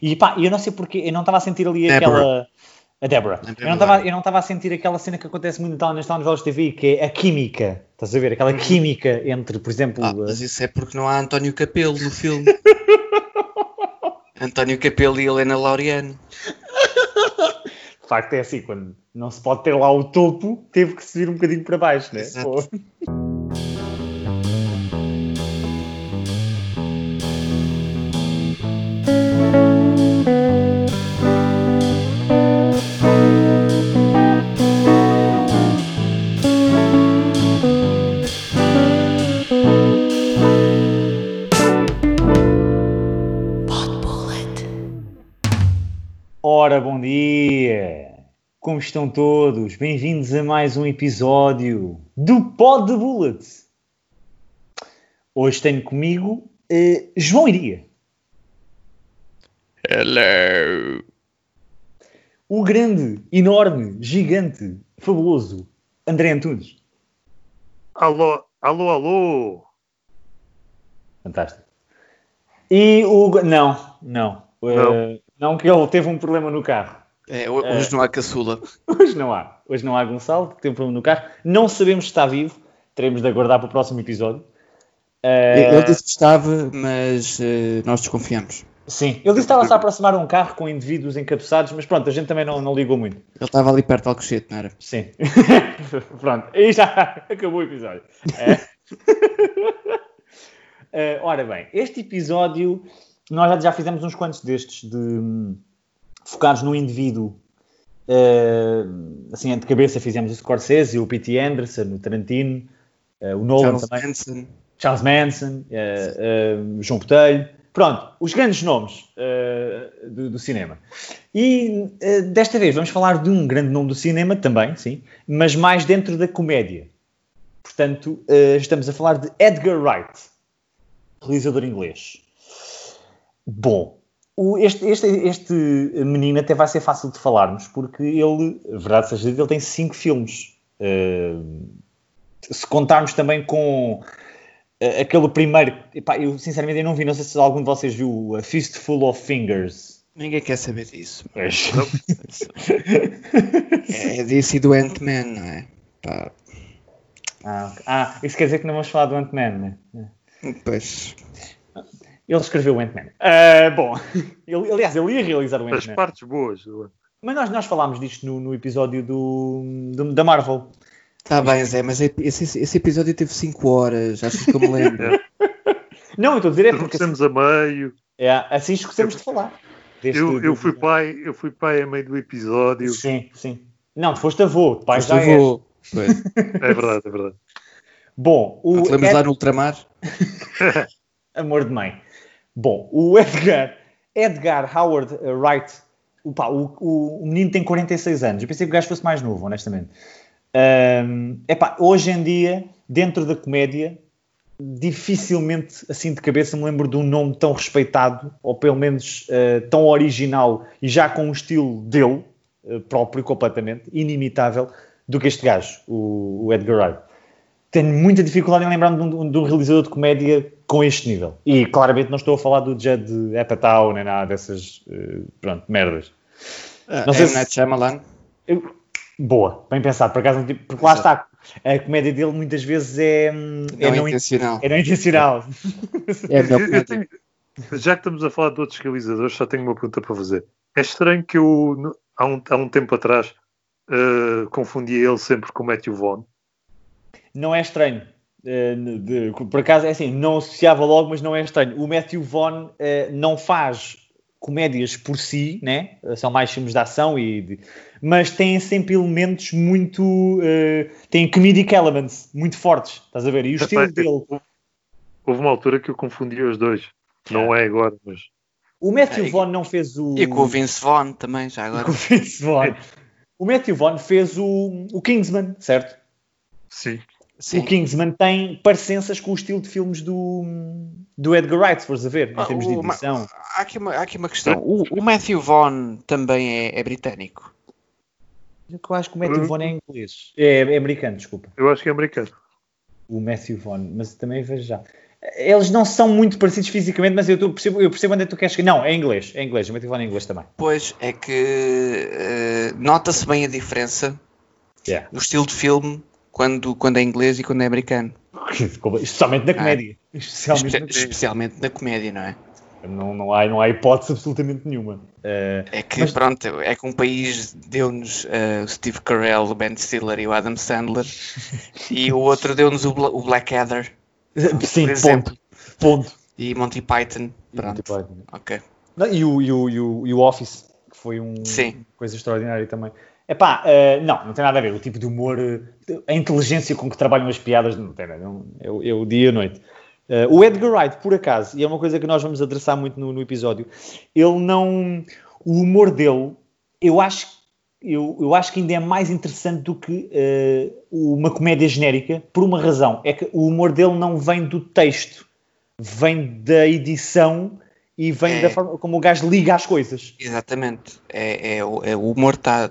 E pá, eu não sei porque, eu não estava a sentir ali aquela... A Deborah. Eu não estava a sentir aquela cena que acontece muito nas novelas de TV, que é a química. Estás a ver? Aquela química entre, por exemplo... mas isso é porque não há António Capelo no filme. António Capelo e Helena Laureano. De facto é assim, quando não se pode ter lá o topo, teve que se vir um bocadinho para baixo, né? Exato. Ora, bom dia! Como estão todos? Bem-vindos a mais um episódio do Pod de Bullet. Hoje tenho comigo João Iria. Hello! O grande, enorme, gigante, fabuloso André Antunes. Alô, alô, alô! Fantástico. E o... Não, que ele teve um problema no carro. Hoje não há caçula. Hoje não há Gonçalo, que tem um problema no carro. Não sabemos se está vivo. Teremos de aguardar para o próximo episódio. Ele disse que estava, mas nós desconfiamos. Sim, ele disse que estava-se a aproximar um carro com indivíduos encapuçados, mas pronto, a gente também não ligou muito. Ele estava ali perto de Alcochete, não era? Sim. Pronto, aí já acabou o episódio. Ora bem, este episódio, nós já fizemos uns quantos destes de focados no indivíduo. Assim, de cabeça fizemos o Scorsese, o P.T. Anderson, o Tarantino, o Nolan também. Charles Manson, João Botelho. Pronto, os grandes nomes do cinema. E desta vez vamos falar de um grande nome do cinema também, sim, mas mais dentro da comédia. Portanto, estamos a falar de Edgar Wright, realizador inglês. Bom, este menino até vai ser fácil de falarmos, porque ele, verdade seja dita, ele tem 5 filmes. Se contarmos também com... aquele primeiro, epá, eu sinceramente não vi, não sei se algum de vocês viu A Fistful of Fingers. Ninguém quer saber disso. É disso e do Ant-Man, não é? Pá. Isso quer dizer que não vamos falar do Ant-Man, não é? Pois. Ele escreveu o Ant-Man. Bom, aliás, ele ia realizar o Ant-Man. As partes boas. Mas nós falámos disto no episódio da Marvel. Está bem, Zé, mas esse episódio teve 5 horas, acho que eu me lembro. Não, eu estou a dizer porque... Escocemos a meio. Assim escocemos de falar. Eu fui pai a meio do episódio. Sim. Não, tu foste avô. Pai já avô. É verdade. Bom, te lembras lá no ultramar? Amor de mãe. Bom, o Edgar Howard Wright, o menino tem 46 anos. Eu pensei que o gajo fosse mais novo, honestamente. Hoje em dia, dentro da comédia, dificilmente, assim de cabeça, me lembro de um nome tão respeitado, ou pelo menos tão original, e já com um estilo dele, próprio, completamente, inimitável, do que este gajo, o Edgar Wright. Tenho muita dificuldade em lembrar-me de um realizador de comédia com este nível. E claramente não estou a falar do Judd Apatow, nem nada dessas merdas. Não sei se... Shyamalan. Boa, bem pensado, por acaso, porque lá está, a comédia dele muitas vezes é não intencional. É não intencional. Já que estamos a falar de outros realizadores, só tenho uma pergunta para fazer. É estranho que eu, há um tempo atrás, confundia ele sempre com Matthew Vaughn. Não é estranho. Por acaso, é assim, não associava logo, mas não é estranho. O Matthew Vaughn não faz comédias por si, né? São mais filmes de ação, mas têm sempre elementos muito... têm comedic elements muito fortes, estás a ver? E o estilo dele... Houve uma altura que eu confundia os dois. Não é agora, mas... O Matthew Vaughn não fez o... E com o Vince Vaughn também, já agora. Com o Vince Vaughn. O Matthew Vaughn fez o Kingsman, certo? Sim. O Kingsman tem parecenças com o estilo de filmes do Edgar Wright, se fores a ver, em termos de edição. Há aqui uma questão. O Matthew Vaughn também é britânico? Eu acho que o Matthew Vaughn é inglês. É americano, desculpa. Eu acho que é americano. O Matthew Vaughn, mas também vejo já. Eles não são muito parecidos fisicamente, mas eu percebo onde é que tu queres chegar. Não, é inglês. O meu telefone é inglês também. Pois, é que nota-se bem a diferença no estilo de filme quando é inglês e quando é americano. Especialmente na comédia. Especialmente na comédia, não é? Não há hipótese absolutamente nenhuma. Pronto, é que um país deu-nos o Steve Carell, o Ben Stiller e o Adam Sandler e o outro deu-nos o Blackadder. Sim, ponto. E Monty Python. Pronto. Monty Python. Ok. E o Office, que foi coisa extraordinária também. Não tem nada a ver. O tipo de humor, a inteligência com que trabalham as piadas, não tem nada. É o dia e a noite. O Edgar Wright, por acaso, e é uma coisa que nós vamos adressar muito no episódio, ele não... O humor dele, eu acho que ainda é mais interessante do que uma comédia genérica, por uma razão. É que o humor dele não vem do texto, vem da edição e vem da forma como o gajo liga as coisas. Exatamente. O humor está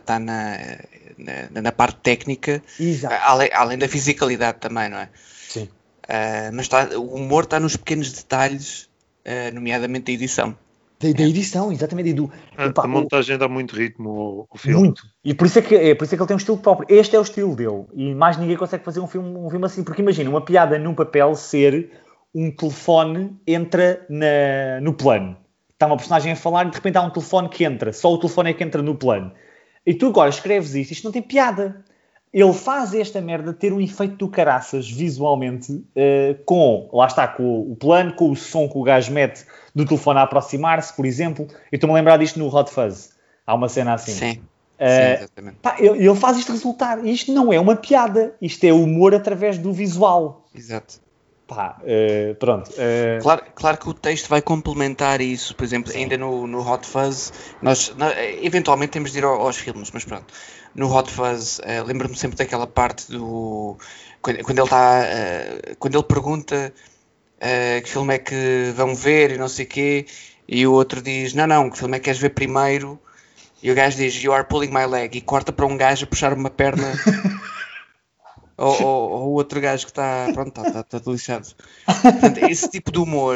na parte técnica, além da fisicalidade também, não é? Sim. Mas o humor está nos pequenos detalhes, nomeadamente a edição. Da edição, exatamente. A montagem dá muito ritmo ao filme. Muito. E por isso é que ele tem um estilo próprio. Este é o estilo dele. E mais ninguém consegue fazer um filme assim. Porque imagina, uma piada num papel ser um telefone entra no plano. Está uma personagem a falar e de repente há um telefone que entra. Só o telefone é que entra no plano. E tu agora escreves isto não tem piada. Ele faz esta merda ter um efeito do caraças visualmente com o plano, com o som que o gajo mete do telefone a aproximar-se, por exemplo. Eu estou-me a lembrar disto no Hot Fuzz. Há uma cena assim. Sim, exatamente. Ele faz isto resultar. Isto não é uma piada. Isto é humor através do visual. Exato. Pronto. Claro que o texto vai complementar isso. Por exemplo, ainda no Hot Fuzz, nós eventualmente temos de ir aos filmes, mas pronto. No Hot Fuzz, lembro-me sempre daquela parte quando ele pergunta que filme é que vão ver e não sei o quê, e o outro diz, não, que filme é que queres ver primeiro? E o gajo diz, you are pulling my leg, e corta para um gajo a puxar uma perna... ou o outro gajo que está todo lixado. Portanto, esse tipo de humor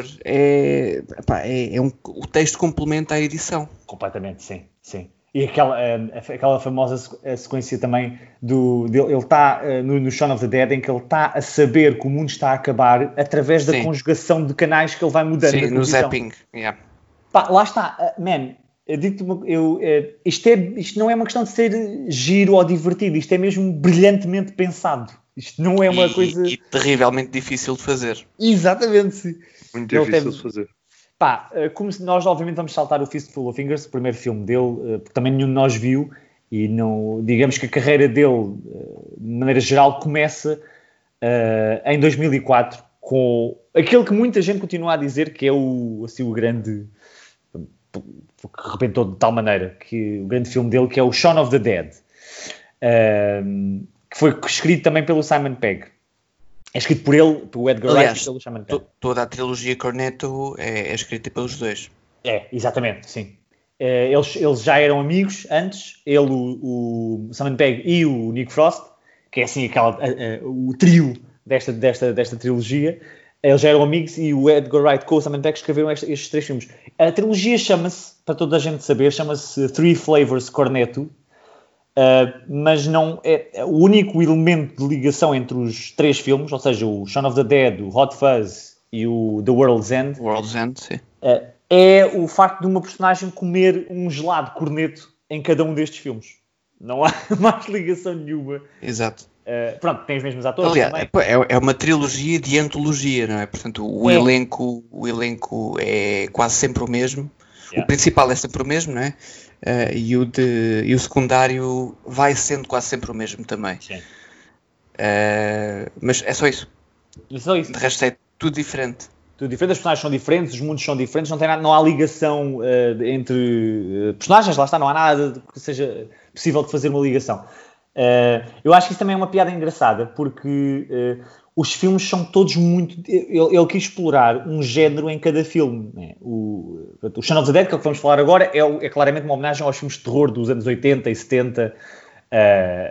o texto complementa a edição. Completamente, sim. E aquela famosa sequência também ele está no Shaun of the Dead, em que ele está a saber que o mundo está a acabar através da conjugação de canais que ele vai mudando. Sim, no zapping. Yeah. Lá está, isto não é uma questão de ser giro ou divertido, isto é mesmo brilhantemente pensado. Isto não é uma coisa... E terrivelmente difícil de fazer. Exatamente. Muito difícil de fazer. Como nós obviamente vamos saltar o Fistful of Fingers, o primeiro filme dele, porque também nenhum de nós viu, e não, digamos que a carreira dele, de maneira geral, começa em 2004, com aquele que muita gente continua a dizer que é o grande... que arrebentou de tal maneira, que o grande filme dele, que é o Shaun of the Dead, que foi escrito também pelo Simon Pegg. É escrito por ele, pelo Edgar Wright e pelo Simon Pegg. Toda a trilogia Cornetto é escrita pelos dois. Exatamente, sim. Eles já eram amigos antes, ele, o Simon Pegg e o Nick Frost, que é assim o trio desta trilogia. Eles já eram amigos e o Edgar Wright com o Simon Pegg escreveram estes 3 filmes. A trilogia chama-se, para toda a gente saber, chama-se Three Flavors Cornetto, mas não é o único elemento de ligação entre os 3 filmes, ou seja, o Shaun of the Dead, o Hot Fuzz e o The World's End. World's End, sim. É o facto de uma personagem comer um gelado corneto em cada um destes filmes. Não há mais ligação nenhuma. Exato. Pronto, tem os mesmos atores. Aliás, também. É uma trilogia de antologia, não é? Portanto, o elenco é quase sempre o mesmo. Yeah. O principal é sempre o mesmo, não é? E o secundário vai sendo quase sempre o mesmo também. Sim. Mas é só isso. Só isso. De resto é tudo diferente. Tudo diferente, as personagens são diferentes, os mundos são diferentes, não há ligação entre personagens, lá está, não há nada que seja possível de fazer uma ligação. Eu acho que isso também é uma piada engraçada, porque os filmes são todos muito... Ele quis explorar um género em cada filme. Né? O Shaun of the Dead, que é o que vamos falar agora, é claramente uma homenagem aos filmes de terror dos anos 80 e 70,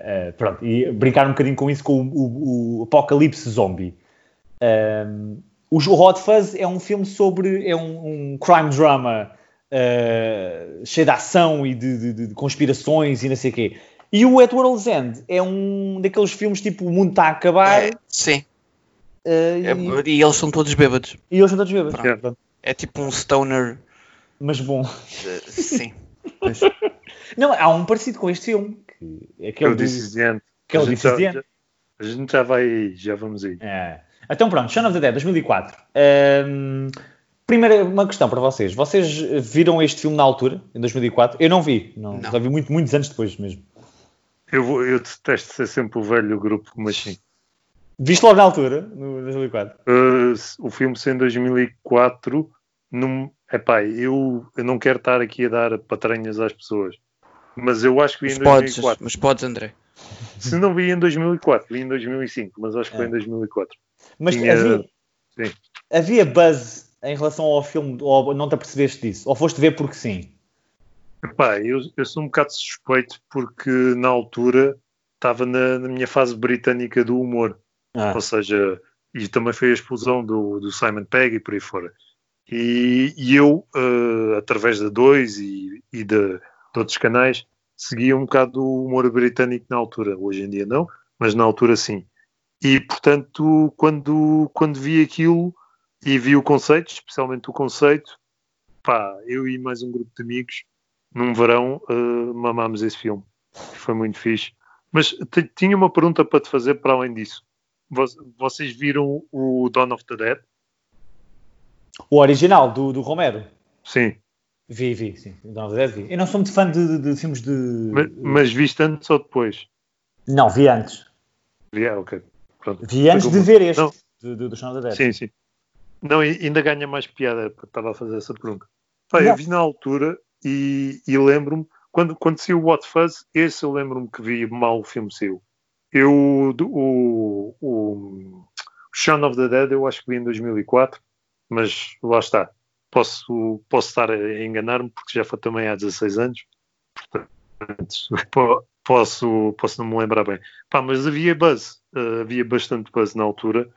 pronto, e brincar um bocadinho com isso, com o apocalipse zombie. O Hot Fuzz é um filme sobre... É um crime drama cheio de ação e de conspirações e não sei o quê. E o At World's End é um daqueles filmes tipo o mundo está a acabar. Sim. E eles são todos bêbados. É tipo um stoner. Mas bom. Sim. Não, há um parecido com este filme. Que é o This Is The End. Que é o This Is The End. A gente já vamos aí. Então pronto, Shaun of the Dead, 2004. Primeira, uma questão para vocês. Vocês viram este filme na altura, em 2004? Eu não vi. Não. Só vi muitos anos depois mesmo. Eu detesto ser sempre o velho grupo, mas sim. Viste logo na altura, no 2004? O filme sendo 2004, eu não quero estar aqui a dar patranhas às pessoas, mas eu acho que vi em 2004. Mas podes, André. Se não vi em 2004, vi em 2005, mas acho que foi em 2004. Mas havia buzz em relação ao filme, ou não te apercebeste disso? Ou foste ver porque sim? Eu sou um bocado suspeito porque na altura estava na minha fase britânica do humor. Ou seja, e também foi a explosão do Simon Pegg e por aí fora. E eu, através da 2 e de outros canais, seguia um bocado o humor britânico na altura. Hoje em dia não, mas na altura sim. E, portanto, quando vi aquilo e vi o conceito, especialmente o conceito, eu e mais um grupo de amigos, num verão, mamámos esse filme. Foi muito fixe. Mas tinha uma pergunta para te fazer para além disso. Vocês viram o Dawn of the Dead? O original, do Romero? Sim. Vi, sim. O Dawn of the Dead vi. Eu não sou muito fã de filmes de... Mas viste antes ou depois? Não, vi antes. Ok. Pronto. Vi antes de ver este, do Shaun of the Dead. Sim. Não, ainda ganha mais piada, estava a fazer essa pergunta. Eu vi na altura e lembro-me, quando saiu o Hot Fuzz, esse eu lembro-me que vi mal o filme saiu. O Shaun of the Dead eu acho que vi em 2004, mas lá está. Posso estar a enganar-me porque já foi também há 16 anos. Portanto, posso não me lembrar bem. Mas havia buzz. Havia bastante buzz na altura.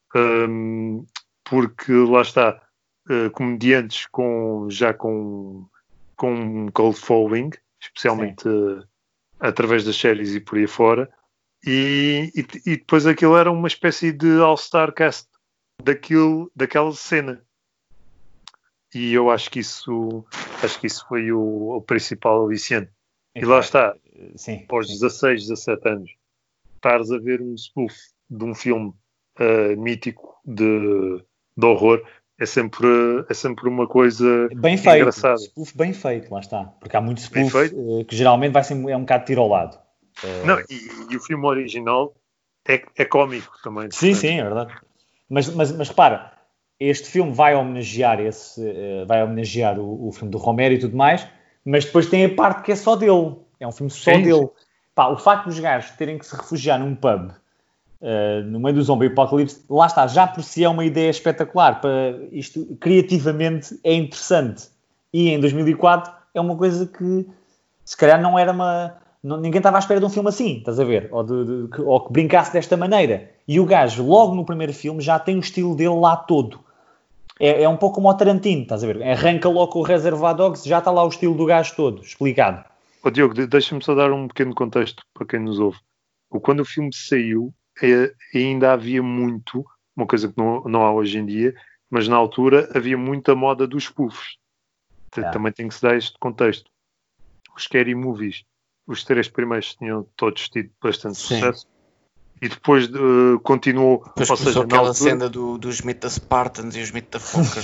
Porque lá está. Comediantes com um cold following, especialmente através das séries e por aí fora. E depois aquilo era uma espécie de all-star cast daquela cena. E eu acho que isso foi o principal aliciante. E lá está, aos 16, 17 anos, estares a ver um spoof de um filme mítico de horror, é sempre uma coisa bem feito, engraçada. Spoof bem feito, lá está. Porque há muito spoof que geralmente é um bocado tiro ao lado. Não, e o filme original é cómico também. Sim, é verdade. Mas repara, este filme vai homenagear o filme do Romero e tudo mais, mas depois tem a parte que é só dele. É um filme só dele. O facto dos gajos terem que se refugiar num pub no meio do zombie apocalipse, lá está, já por si é uma ideia espetacular. Isto criativamente é interessante. E em 2004 é uma coisa que se calhar não era ninguém estava à espera de um filme assim, estás a ver? Ou que brincasse desta maneira. E o gajo, logo no primeiro filme, já tem o estilo dele lá todo. É um pouco como o Tarantino, estás a ver? Arranca logo com o Reservoir Dogs, já está lá o estilo do gajo todo, explicado. Diogo, deixa-me só dar um pequeno contexto para quem nos ouve. Quando o filme saiu, ainda havia muito, uma coisa que não há hoje em dia, mas na altura havia muita moda dos spoofs. Também tem que se dar este contexto. Os scary movies, os 3 primeiros tinham todos tido bastante sucesso. E depois continuou. Depois começou aquela cena dos mito da Spartans e os mito da Fokker.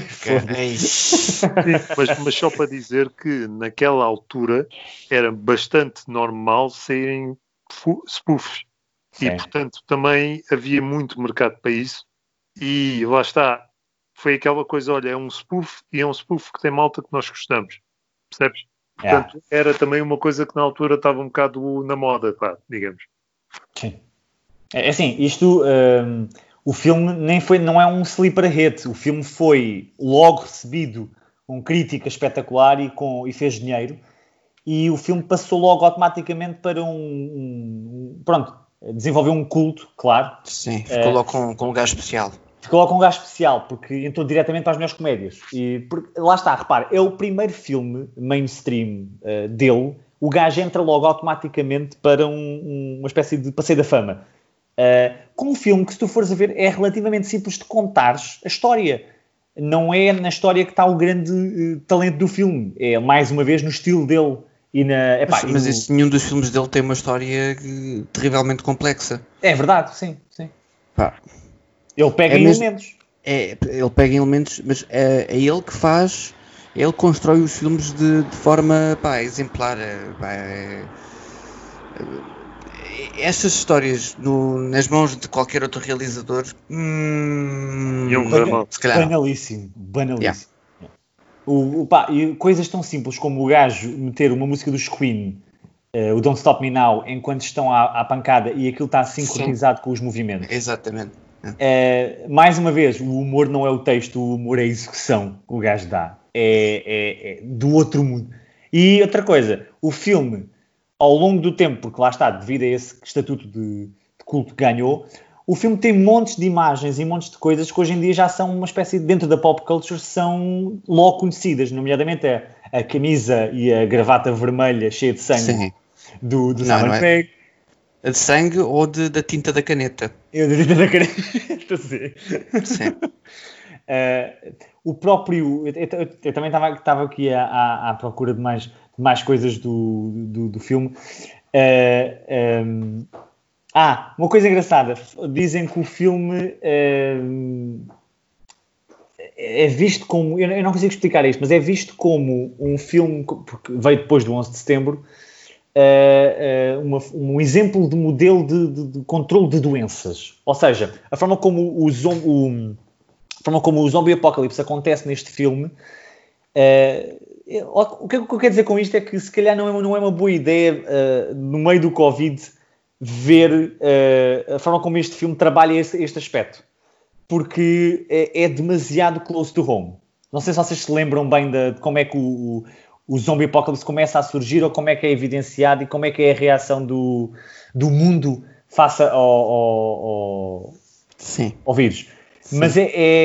Mas só para dizer que naquela altura era bastante normal saírem spoofs. E portanto também havia muito mercado para isso. E lá está. Foi aquela coisa, olha, é um spoof e é um spoof que tem malta que nós gostamos. Percebes? Portanto, era também uma coisa que na altura estava um bocado na moda, digamos. Sim. É assim, isto, o filme não é um sleeper hit. O filme foi logo recebido com crítica espetacular e fez dinheiro. E o filme passou logo automaticamente para desenvolveu um culto, claro. Sim, ficou logo com um lugar especial. coloca um gajo especial, porque entrou diretamente para as melhores comédias. Lá está, repare, é o primeiro filme mainstream dele. O gajo entra logo automaticamente para uma espécie de passeio da fama. Com um filme que, se tu fores a ver, é relativamente simples de contares a história. Não é na história que está o grande talento do filme. É, mais uma vez, no estilo dele. Mas nenhum dos filmes dele tem uma história terrivelmente complexa. É verdade, sim. Pá. Ele pega em elementos. Ele pega em elementos, mas é ele que faz... Ele constrói os filmes de forma exemplar. Estas histórias nas mãos de qualquer outro realizador... se calhar banalíssimo. Yeah. E coisas tão simples como o gajo meter uma música dos Queen, o Don't Stop Me Now, enquanto estão à pancada e aquilo está sincronizado com os movimentos. Exatamente. Mais uma vez, o humor não é o texto, o humor é a execução que o gajo dá. É do outro mundo. E outra coisa, o filme, ao longo do tempo, porque lá está, devido a esse estatuto de culto que ganhou, o filme tem montes de imagens e montes de coisas que hoje em dia já são uma espécie, dentro da pop culture, são logo conhecidas, nomeadamente a camisa e a gravata vermelha cheia de sangue do Simon Pegg. A de sangue ou da tinta da caneta? Eu da tinta da caneta. Sim. O próprio... Eu também estava aqui à procura de mais coisas do filme. Uma coisa engraçada. Dizem que o filme é visto como... Eu não consigo explicar isto, mas é visto como um filme... Porque veio depois do 11 de setembro. Um exemplo de modelo de controle de doenças. Ou seja, a forma como o zombie apocalipse acontece neste filme. O que eu quero dizer com isto é que se calhar não é uma boa ideia no meio do Covid ver a forma como este filme trabalha este aspecto, porque é demasiado close to home. Não sei se vocês se lembram bem de como é que o zombie apocalipse começa a surgir, ou como é que é evidenciado e como é que é a reação do mundo face ao vírus. Sim. Mas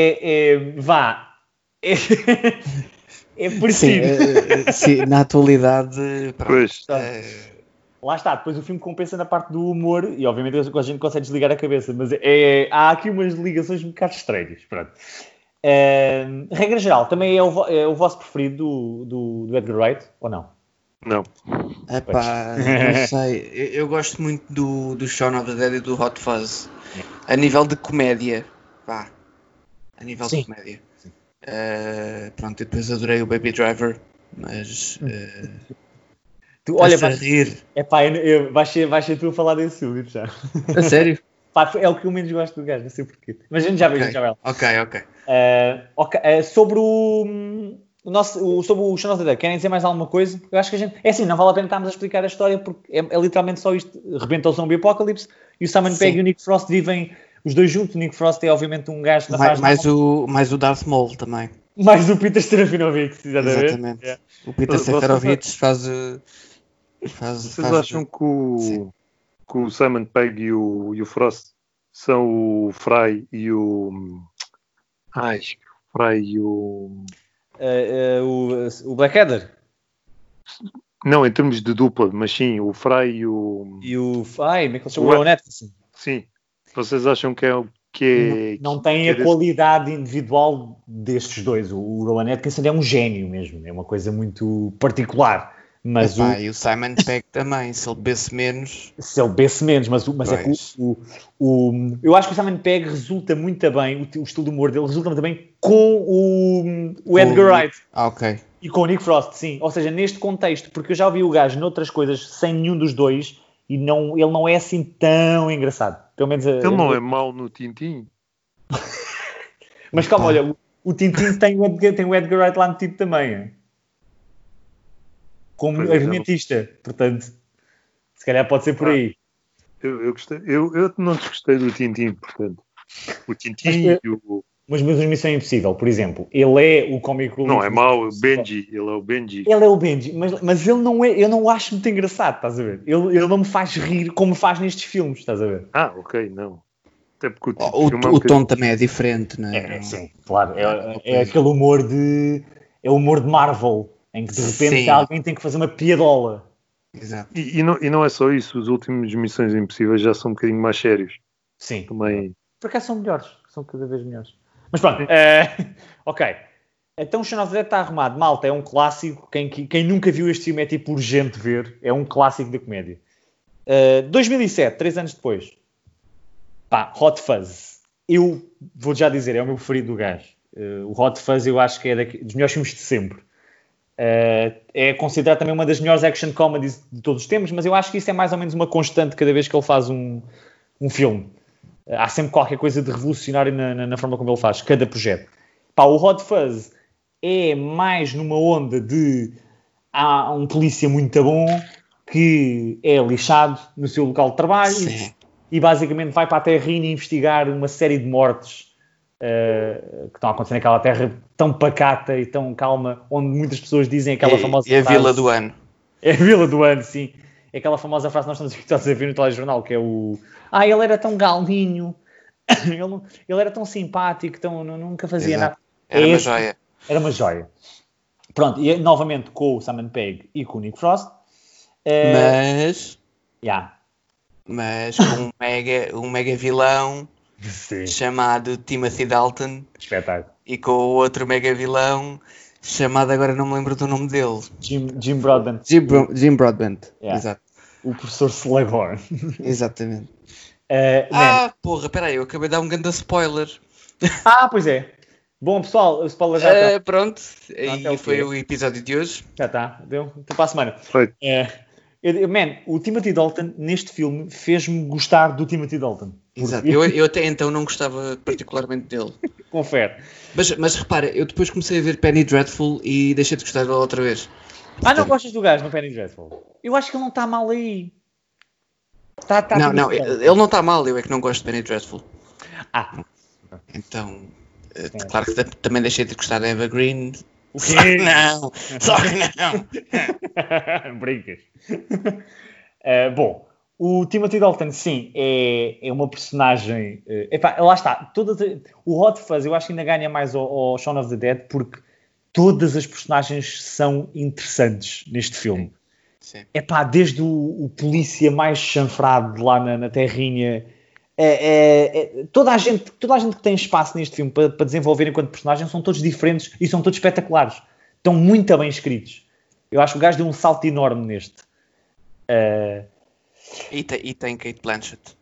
é parecido. Sim, na atualidade... Pois. Lá está, depois o filme compensa na parte do humor e obviamente a gente consegue desligar a cabeça, mas há aqui umas ligações um bocado estranhas. Pronto. Regra geral, também é o vosso preferido do Edgar Wright, ou não? Não. Não sei. Eu gosto muito do Shaun of the Dead e do Hot Fuzz. A nível de comédia. A nível de comédia. Pronto, depois adorei o Baby Driver, mas... Olha, vais rir. Vais ser tu a falar desse filme já. A sério? É o que eu menos gosto do gajo, não sei porquê. Mas a gente já vê, Ok. Sobre sobre o Shaun of the Dead, querem dizer mais alguma coisa? Eu acho que a gente... É assim, não vale a pena estarmos a explicar a história, porque é literalmente só isto. Rebenta o zombie apocalipse e o Simon Pegg e o Nick Frost vivem os dois juntos. O Nick Frost é obviamente um gajo da fase... Mais o Darth Maul também. Mais o Peter Serafinovich, exatamente. Yeah. O Peter Serafinovich faz... Vocês acham que o Simon Pegg e o Frost são o Fry e o... o Blackadder? Não, em termos de dupla, mas sim, o Fry e o... como é que ele chama? O Rowan Atkinson. Sim. Vocês acham que não tem a qualidade individual destes dois. O Rowan Atkinson é um gênio mesmo. É uma coisa muito particular. Mas e o Simon Pegg também, se ele bebesse menos, mas é que eu acho que o Simon Pegg resulta muito bem, o estilo de humor dele resulta muito bem com o Edgar Wright. Ok. E com o Nick Frost, sim. Ou seja, neste contexto, porque eu já ouvi o gajo noutras coisas sem nenhum dos dois e ele não é assim tão engraçado. Pelo menos ele não é mau no Tintin. Mas calma, olha, o Tintin tem o Edgar Wright lá metido também, como argumentista, portanto, se calhar pode ser por aí. Eu gostei, eu não desgostei do Tintin, portanto. O Tintin e o... Mas Missão Impossível, por exemplo, ele é o cómico... Não, é mau, o Benji, ele é o Benji. Ele é o Benji, mas ele não é, eu não o acho muito engraçado, estás a ver? Ele não me faz rir como faz nestes filmes, estás a ver? Ok, não. Até porque o tom também é diferente, não é? Sim, claro. É aquele humor de... É o humor de Marvel, em que de repente alguém tem que fazer uma piadola. Exato. E não é só isso, os últimos Missões Impossíveis já são um bocadinho mais sérios. Sim. Também... Por acaso são melhores, são cada vez melhores. Mas pronto, ok. Então o Shaun of the Dead está arrumado. Malta, é um clássico. Quem nunca viu este filme é tipo urgente ver. É um clássico da comédia. 2007, 3 anos depois. Pá, Hot Fuzz. Eu vou já dizer, é o meu preferido do gajo. O Hot Fuzz eu acho que é dos melhores filmes de sempre. É considerado também uma das melhores action comedies de todos os tempos, mas eu acho que isso é mais ou menos uma constante cada vez que ele faz um filme. Há sempre qualquer coisa de revolucionário na forma como ele faz, cada projeto. Pá, o Hot Fuzz é mais numa onda de há um polícia muito bom que é lixado no seu local de trabalho e basicamente vai para a Terrinha investigar uma série de mortes que estão a acontecer naquela terra tão pacata e tão calma, onde muitas pessoas dizem aquela famosa frase... É a Vila do Ano. É a Vila do Ano, sim. É aquela famosa frase que nós estamos habituados a ver no telejornal, que é o... ele era tão galinho, ele era tão simpático, nunca fazia nada. Era uma joia. Era uma joia. Pronto, e novamente com o Simon Pegg e com o Nick Frost. Mas com um mega vilão chamado Timothy Dalton. Espetáculo. E com o outro mega vilão chamado, agora não me lembro do nome dele. Jim Broadbent. Jim Broadbent, exato. O professor Slughorn. Exatamente. Porra, peraí, eu acabei de dar um grande spoiler. Pois é. Bom, pessoal, o spoiler já está. Pronto, e foi o episódio de hoje. Já está, deu. Até para a semana. Foi. O Timothy Dalton, neste filme, fez-me gostar do Timothy Dalton. Exato, eu até então não gostava particularmente dele. Confere. Mas repara, eu depois comecei a ver Penny Dreadful e deixei de gostar dele outra vez. Não gostas do gajo no Penny Dreadful? Eu acho que ele não está mal aí. Não, ele não está mal, eu é que não gosto de Penny Dreadful. Então, claro que também deixei de gostar da Eva Green. Só que não. Brincas. Bom, o Timothy Dalton, sim, é uma personagem... lá está. O Hot Fuzz eu acho que ainda ganha mais ao Shaun of the Dead porque todas as personagens são interessantes neste filme. Sim. Desde o polícia mais chanfrado lá na terrinha... toda a gente que tem espaço neste filme para desenvolver enquanto personagem são todos diferentes e são todos espetaculares. Estão muito bem escritos. Eu acho que o gajo deu um salto enorme neste. E tem Cate Blanchett.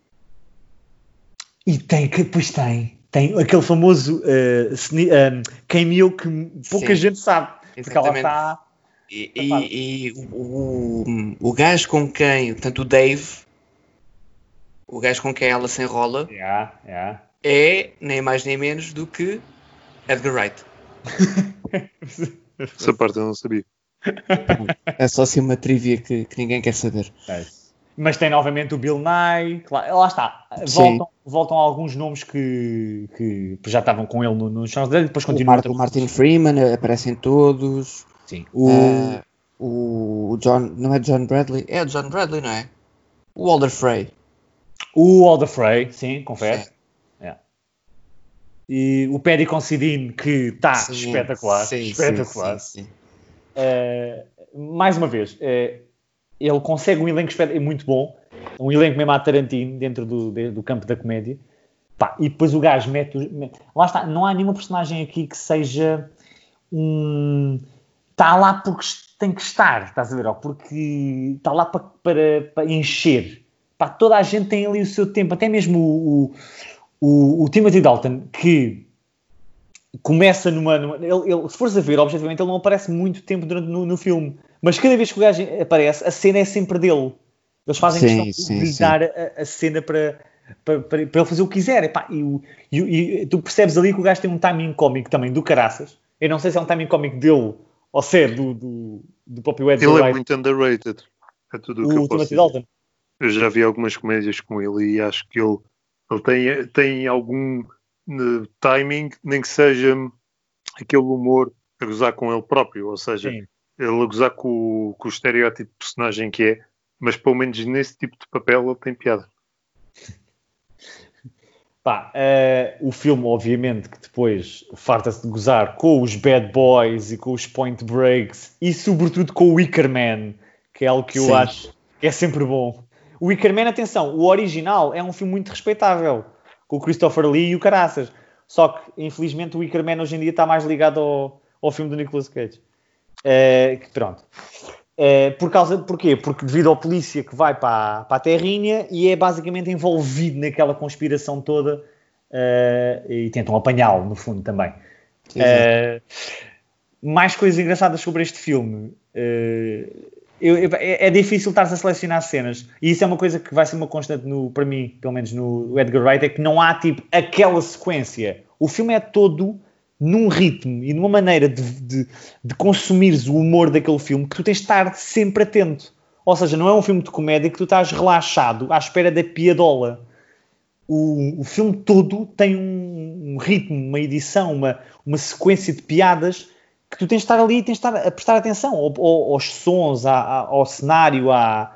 Tem aquele famoso cameo que pouca gente sabe. Porque ela está... E o gajo com quem... Portanto, o Dave... O gajo com quem ela se enrola é nem mais nem menos do que Edgar Wright. Essa parte eu não sabia. É só assim uma trivia que ninguém quer saber. Mas tem novamente o Bill Nye. Claro, lá está. Voltam alguns nomes que já estavam com ele no Shaun of the Dead. Depois continuam. O Martin Freeman aparecem todos. Sim. O John... Não é John Bradley? É o John Bradley, não é? O Walder Frey. O Walder Frey, sim, confesso. E o Paddy Considine, que está espetacular. Espetacular. Sim. Mais uma vez, ele consegue um elenco muito bom. Um elenco mesmo a Tarantino, dentro do campo da comédia. E depois o gajo lá está, não há nenhuma personagem aqui que seja está lá porque tem que estar, estás a ver? Ou porque está lá para encher. Toda a gente tem ali o seu tempo, até mesmo o Timothy Dalton, que começa ele, se fores a ver, objetivamente, ele não aparece muito tempo no filme, mas cada vez que o gajo aparece, a cena é sempre dele. Eles fazem questão de lhe dar a cena para ele fazer o que quiser. E tu percebes ali que o gajo tem um timing cómico também do caraças. Eu não sei se é um timing cómico dele ou se é do próprio Edgar Wright. Ele é muito underrated. É tudo o que eu posso dizer. Dalton. Eu já vi algumas comédias com ele e acho que ele tem algum timing, nem que seja aquele humor a gozar com ele próprio, ou seja, ele a gozar com o estereótipo de personagem que é, mas pelo menos nesse tipo de papel ele tem piada. O filme, obviamente, que depois farta-se de gozar com os Bad Boys e com os Point Breaks e, sobretudo, com o Wicker Man, que é algo que eu acho que é sempre bom. O Wicker Man, atenção, o original é um filme muito respeitável, com o Christopher Lee e o caraças. Só que, infelizmente, o Wicker Man hoje em dia está mais ligado ao filme do Nicolas Cage. Pronto. Porquê? Porque devido à polícia que vai para a terrinha e é basicamente envolvido naquela conspiração toda e tentam apanhá-lo, no fundo, também. Mais coisas engraçadas sobre este filme. É difícil estar a selecionar cenas e isso é uma coisa que vai ser uma constante para mim, pelo menos no Edgar Wright, é que não há tipo aquela sequência. O filme é todo num ritmo e numa maneira de consumires o humor daquele filme que tu tens de estar sempre atento. Ou seja, não é um filme de comédia que tu estás relaxado à espera da piadola. O filme todo tem um ritmo, uma edição, uma sequência de piadas que tu tens de estar ali e tens de estar a prestar atenção aos sons, ao cenário,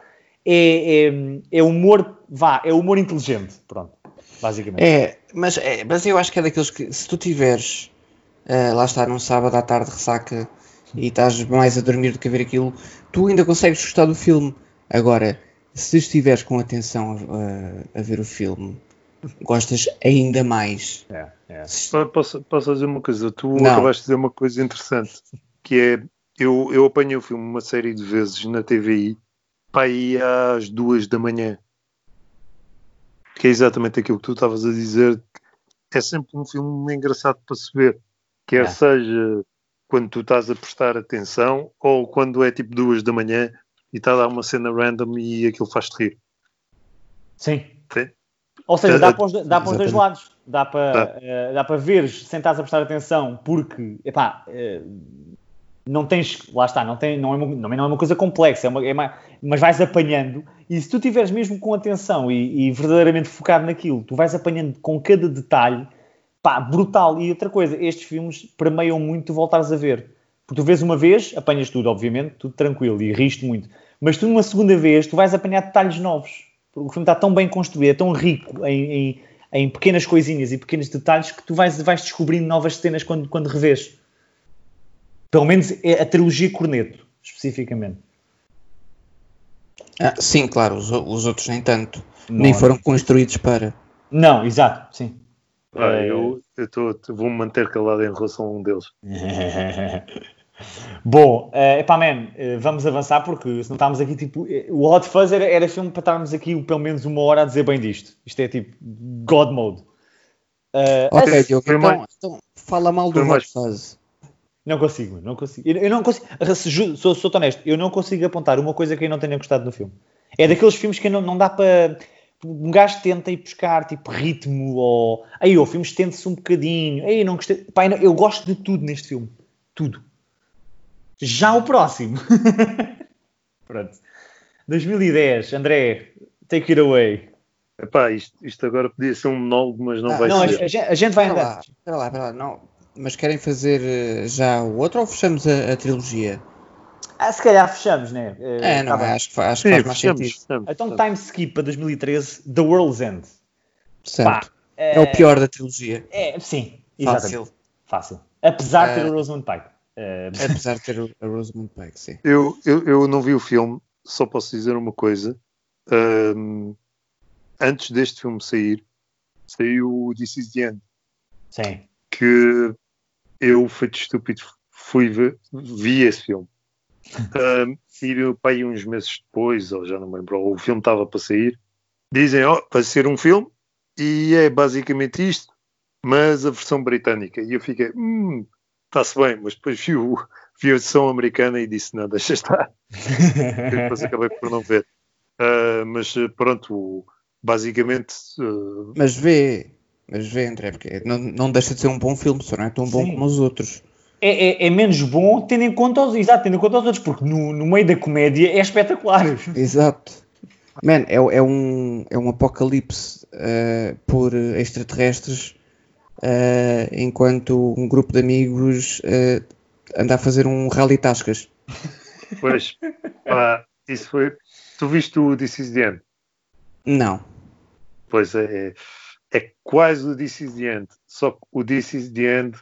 é humor inteligente, pronto, basicamente. Mas eu acho que é daqueles que, se tu tiveres, lá está, num sábado à tarde ressaca e estás mais a dormir do que a ver aquilo, tu ainda consegues gostar do filme. Agora, se estiveres com atenção a ver o filme, gostas ainda mais. Posso dizer uma coisa? Tu acabaste de dizer uma coisa interessante, que é, eu apanhei o filme uma série de vezes na TVI, para ir às 2 da manhã. Que é exatamente aquilo que tu estavas a dizer. É sempre um filme engraçado para se ver. Quer seja quando tu estás a prestar atenção, ou quando é tipo 2 da manhã e está a dar uma cena random e aquilo faz-te rir. Sim. Ou seja, dá para os dois lados. Dá para veres sem estás a prestar atenção, porque, não tens, lá está, não é uma coisa complexa, mas vais apanhando, e se tu estiveres mesmo com atenção e verdadeiramente focado naquilo, tu vais apanhando com cada detalhe, brutal. E outra coisa, estes filmes permeiam muito tu voltares a ver, porque tu vês uma vez, apanhas tudo, obviamente, tudo tranquilo, e riste muito, mas tu numa segunda vez, tu vais apanhar detalhes novos, porque o filme está tão bem construído, é tão rico em pequenas coisinhas e pequenos detalhes que tu vais descobrindo novas cenas quando revês. Pelo menos é a trilogia Cornetto, especificamente. Sim, claro, os outros nem tanto. Nem foram construídos para... Não, exato, sim. Eu vou-me manter calado em relação a um deles. Bom, vamos avançar porque se não estamos aqui, tipo, o Hot Fuzz era filme para estarmos aqui pelo menos uma hora a dizer bem disto. Isto é tipo God Mode. Ok, Diogo, então fala mal do Hot Fuzz. Não consigo. Eu não consigo. Sou honesto, eu não consigo apontar uma coisa que eu não tenha gostado do filme. É daqueles filmes que não dá para... Um gajo tenta ir buscar tipo ritmo ou... o filme estende-se um bocadinho. Não gostei. Eu gosto de tudo neste filme. Tudo. Já o próximo. Pronto. 2010. André, take it away. Isto agora podia ser um monólogo, mas não vai ser. A gente vai andar. Espera lá. Não. Mas querem fazer já o outro ou fechamos a trilogia? Se calhar fechamos, né? Acho que faz mais sentido. Então, time skip para 2013, The World's End. Certo. É o pior da trilogia. Sim, exatamente. Fácil. Apesar de ter o Rosamund Pike. Apesar de ter a Rosamund Pike, sim. Eu não vi o filme, só posso dizer uma coisa. Antes deste filme sair, saiu This Is The End. Sim. Que eu, feito estúpido, vi esse filme. E pai, uns meses depois, ou já não me lembro, o filme estava para sair, dizem, vai ser um filme e é basicamente isto, mas a versão britânica. E eu fiquei, está-se bem, mas depois vi a versão americana e disse, não, deixa estar. E depois acabei por não ver. Mas pronto, basicamente... Mas vê, André, porque não deixa de ser um bom filme, só não é tão bom como os outros. É menos bom tendo em conta os outros, porque no meio da comédia é espetacular. Exato. É um apocalipse por extraterrestres, enquanto um grupo de amigos anda a fazer um rally tascas. Pois, isso foi... Tu viste o This Is The End? Não. Pois é. é quase o This Is The End. Só que o This Is The End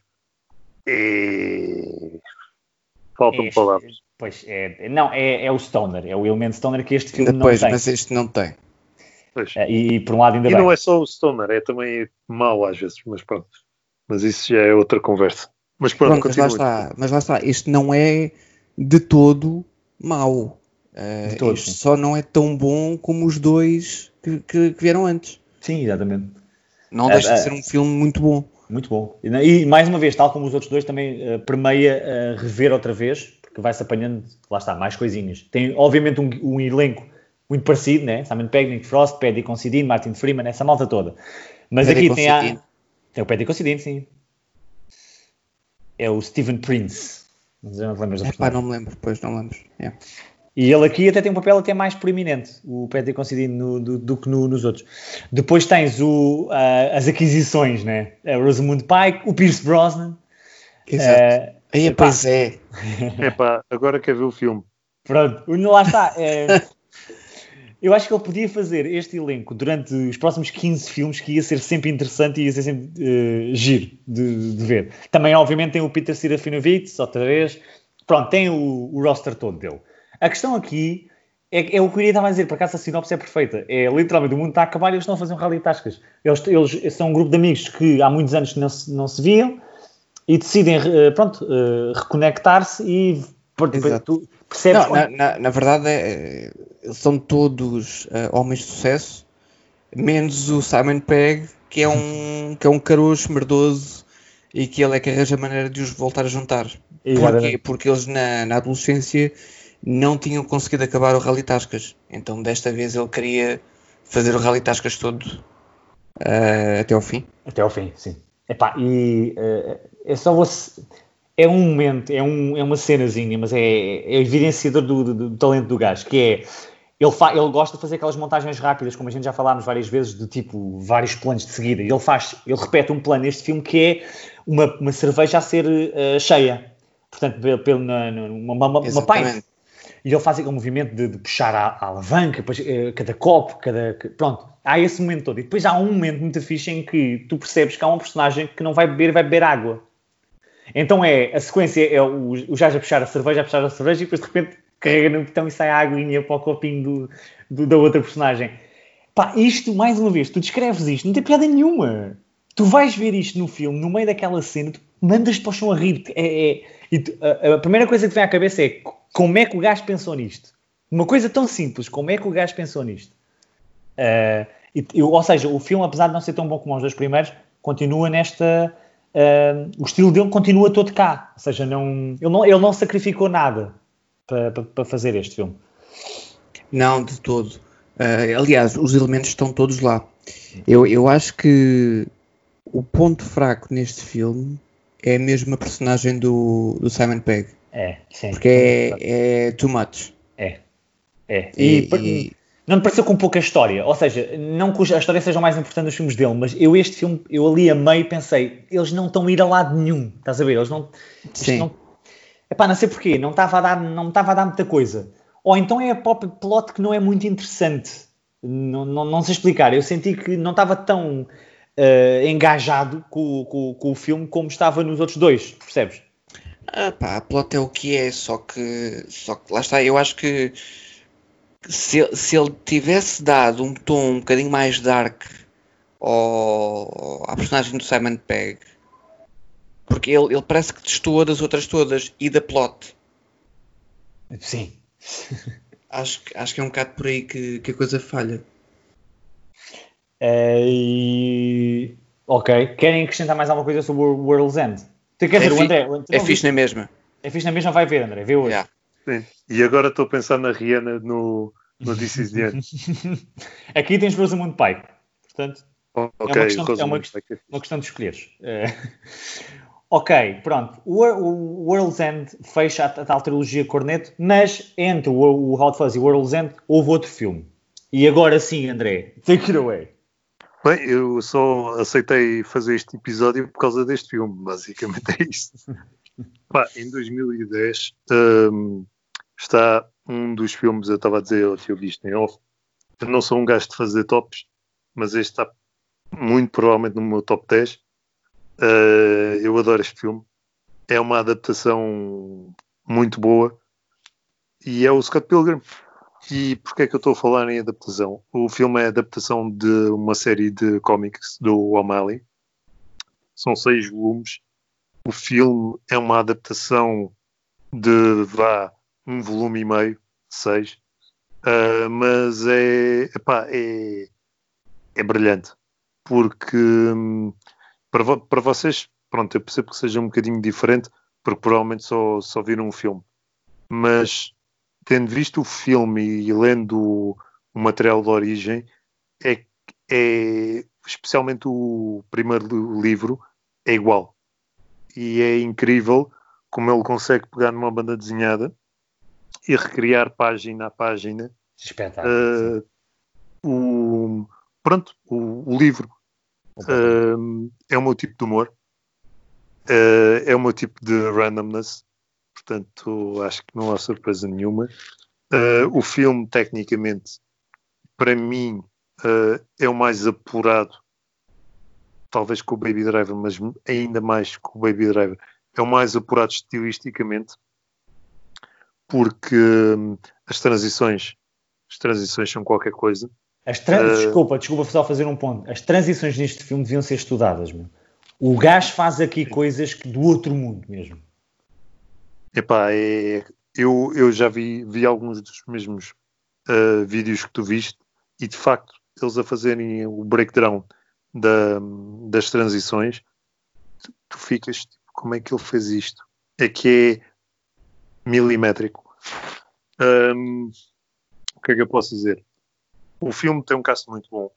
faltam palavras. Pois é o Stoner, é o elemento Stoner que este filme não tem. Mas este não tem. E por um lado ainda bem. E não é só o Stoner, é também mau às vezes, mas pronto. Mas isso já é outra conversa. Mas pronto, continua. Mas lá está, este não é de todo mau. Isto só não é tão bom como os dois que vieram antes. Sim, exatamente. Não deixa de ser um filme muito bom. Muito bom. E mais uma vez, tal como os outros dois, também permeia rever outra vez, porque vai-se apanhando, lá está, mais coisinhas. Tem, obviamente, um elenco muito parecido, né? Simon Pegg, Nick Frost, Paddy Considine, Martin Freeman, essa malta toda. Mas Paddy aqui tem o Paddy Considine, sim. É o Stephen Prince. Não te lembras da personagem? Não me lembro, pois não lembro. É. E ele aqui até tem um papel até mais proeminente, o Paddy Considine, do que nos outros. Depois tens as aquisições, né? A Rosamund Pike, o Pierce Brosnan. Exato. Pois é. Agora quer ver o filme. Pronto, lá está. Eu acho que ele podia fazer este elenco durante os próximos 15 filmes, que ia ser sempre interessante e ia ser sempre giro de ver. Também, obviamente, tem o Peter Serafinovich, outra vez. Pronto, tem o roster todo dele. A questão aqui é o que eu iria estar a dizer, por acaso a sinopse é perfeita. É literalmente o mundo está a acabar e eles estão a fazer um rally de tascas. Eles são um grupo de amigos que há muitos anos que não se viam e decidem reconectar-se e tu percebes... Na verdade são todos homens de sucesso, menos o Simon Pegg, que é um caroço merdoso e que ele é que arranja a maneira de os voltar a juntar. Porquê? Porque eles na adolescência não tinham conseguido acabar o Rally Tascas. Então desta vez ele queria fazer o Rally Tascas todo até ao fim. Até ao fim, sim. É só você... É um momento, é uma cenazinha, mas é evidenciador do talento do gajo, que é... Ele gosta de fazer aquelas montagens rápidas, como a gente já falámos várias vezes, de tipo, vários planos de seguida. Ele repete um plano neste filme que é uma cerveja a ser cheia. Portanto, uma pint. E ele faz aquele movimento de puxar a alavanca, depois, cada copo, pronto. Há esse momento todo. E depois há um momento muito fixe em que tu percebes que há um personagem que não vai beber e vai beber água. Então a sequência é o gajo a puxar a cerveja e depois de repente carrega no botão e sai a aguinha para o copinho da outra personagem. Isto, mais uma vez, tu descreves isto, não tem piada nenhuma. Tu vais ver isto no filme, no meio daquela cena, tu mandas-te para o chão a rir. A primeira coisa que vem à cabeça é como é que o gajo pensou nisto? Uma coisa tão simples, como é que o gajo pensou nisto? Ou seja, o filme, apesar de não ser tão bom como os dois primeiros, continua nesta... o estilo dele continua todo cá. Ou seja, ele não sacrificou nada para fazer este filme. Não, de todo. Aliás, os elementos estão todos lá. Eu acho que o ponto fraco neste filme é mesmo a personagem do Simon Pegg. Sim. Porque é too much. Não me pareceu com pouca história. Ou seja, não que a história seja o mais importante dos filmes dele, mas este filme, eu ali a meio pensei, eles não estão a ir a lado nenhum. Estás a ver? Eles não... Sim. Não sei porquê. Não me estava a dar muita coisa. Ou então é a pop plot que não é muito interessante. Não sei explicar. Eu senti que não estava tão engajado com o filme como estava nos outros dois. Percebes? A plot é o que é, só que lá está, eu acho que se ele tivesse dado um tom um bocadinho mais dark à personagem do Simon Pegg, porque ele parece que destoa das outras todas e da plot. Sim. Acho que é um bocado por aí que a coisa falha. Ok. Querem acrescentar mais alguma coisa sobre o World's End? Quer dizer, o André... É fixe na mesma. É fixe na mesma, vai ver, André. Vê hoje. Yeah. Sim. E agora estou a pensar na Rihanna no This Is The End. Aqui tens Rosamund Pike. Portanto, é uma questão de escolheres. Ok, pronto. O World's End fecha a tal trilogia Cornetto, mas entre o Hot Fuzz e o World's End houve outro filme. E agora sim, André, take it away. Bem, eu só aceitei fazer este episódio por causa deste filme, basicamente é isso. Em 2010 está um dos filmes, eu estava a dizer ao tio Bisto em off, eu não sou um gajo de fazer tops, mas este está muito provavelmente no meu top 10. Eu adoro este filme. É uma adaptação muito boa e é o Scott Pilgrim. E porquê é que eu estou a falar em adaptação? O filme é a adaptação de uma série de cómics do O'Malley. São 6 volumes. O filme é uma adaptação de um volume e meio, 6. Mas é brilhante. Porque para vocês, pronto, eu percebo que seja um bocadinho diferente, porque provavelmente só viram um filme. Mas tendo visto o filme e lendo o material de origem, é especialmente o primeiro livro, é igual. E é incrível como ele consegue pegar numa banda desenhada e recriar página a página o livro. É o meu tipo de humor. É o meu tipo de randomness. Portanto, acho que não há surpresa nenhuma. O filme, tecnicamente, para mim, é o mais apurado, talvez com o Baby Driver, mas ainda mais com o Baby Driver. É o mais apurado estilisticamente, porque as transições são qualquer coisa. Desculpa só fazer um ponto. As transições neste filme deviam ser estudadas, meu. O gajo faz aqui coisas do outro mundo mesmo. Epá, eu já vi alguns dos mesmos vídeos que tu viste e, de facto, eles a fazerem o breakdown das transições, tu ficas tipo, como é que ele fez isto? É que é milimétrico. O que é que eu posso dizer? O filme tem um cast muito bom.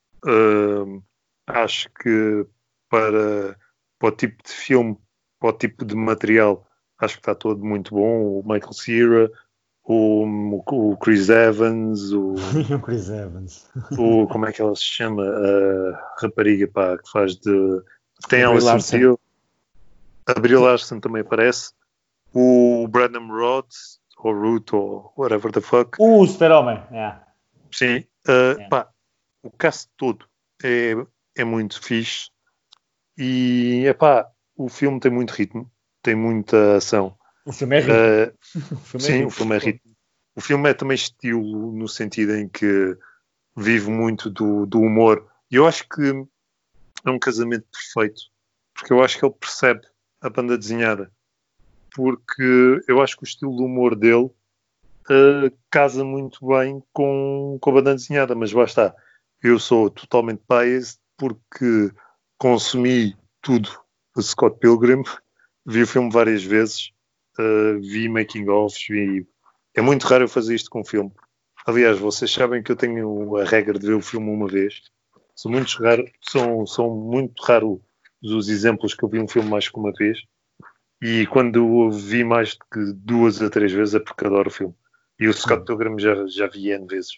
Acho que para o tipo de filme, para o tipo de material, acho que está todo muito bom. O Michael Cera, o Chris Evans, o Chris Evans. Como é que ela se chama? A rapariga que faz de... Tem Alison Steele. A Brie Larson também aparece. O Brandon Roth, ou Root, ou whatever the fuck. O Super-Homem, Sim. O cast todo é muito fixe. E, o filme tem muito ritmo. Tem muita ação. O filme é ritmo. O filme é ritmo. O filme é também estilo, no sentido em que vive muito do humor. E eu acho que é um casamento perfeito. Porque eu acho que ele percebe a banda desenhada. Porque eu acho que o estilo do humor dele casa muito bem com a banda desenhada. Mas lá está. Eu sou totalmente biased porque consumi tudo do Scott Pilgrim. Vi o filme várias vezes. Vi making-offs. É muito raro eu fazer isto com o filme. Aliás, vocês sabem que eu tenho a regra de ver o filme uma vez. São muito raros os exemplos que eu vi um filme mais que uma vez. E quando eu vi mais do que 2 a 3 vezes é porque adoro o filme. E o Scott Pilgrim já vi N vezes.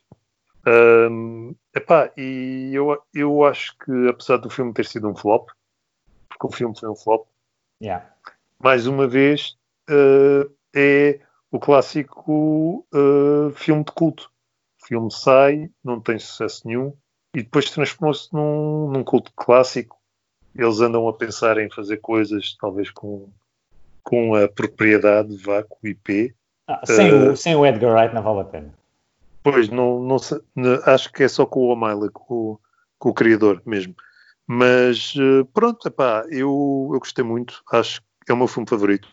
E eu acho que, apesar do filme ter sido um flop, porque o filme foi um flop, mais uma vez, é o clássico filme de culto. O filme sai, não tem sucesso nenhum, e depois transformou-se num culto clássico. Eles andam a pensar em fazer coisas, talvez com a propriedade, com o IP. Sem o Edgar Wright não vale a pena. Pois, não sei, acho que é só com o O'Malley, com o criador mesmo. Mas, pronto, eu gostei muito. Acho que é o meu filme favorito.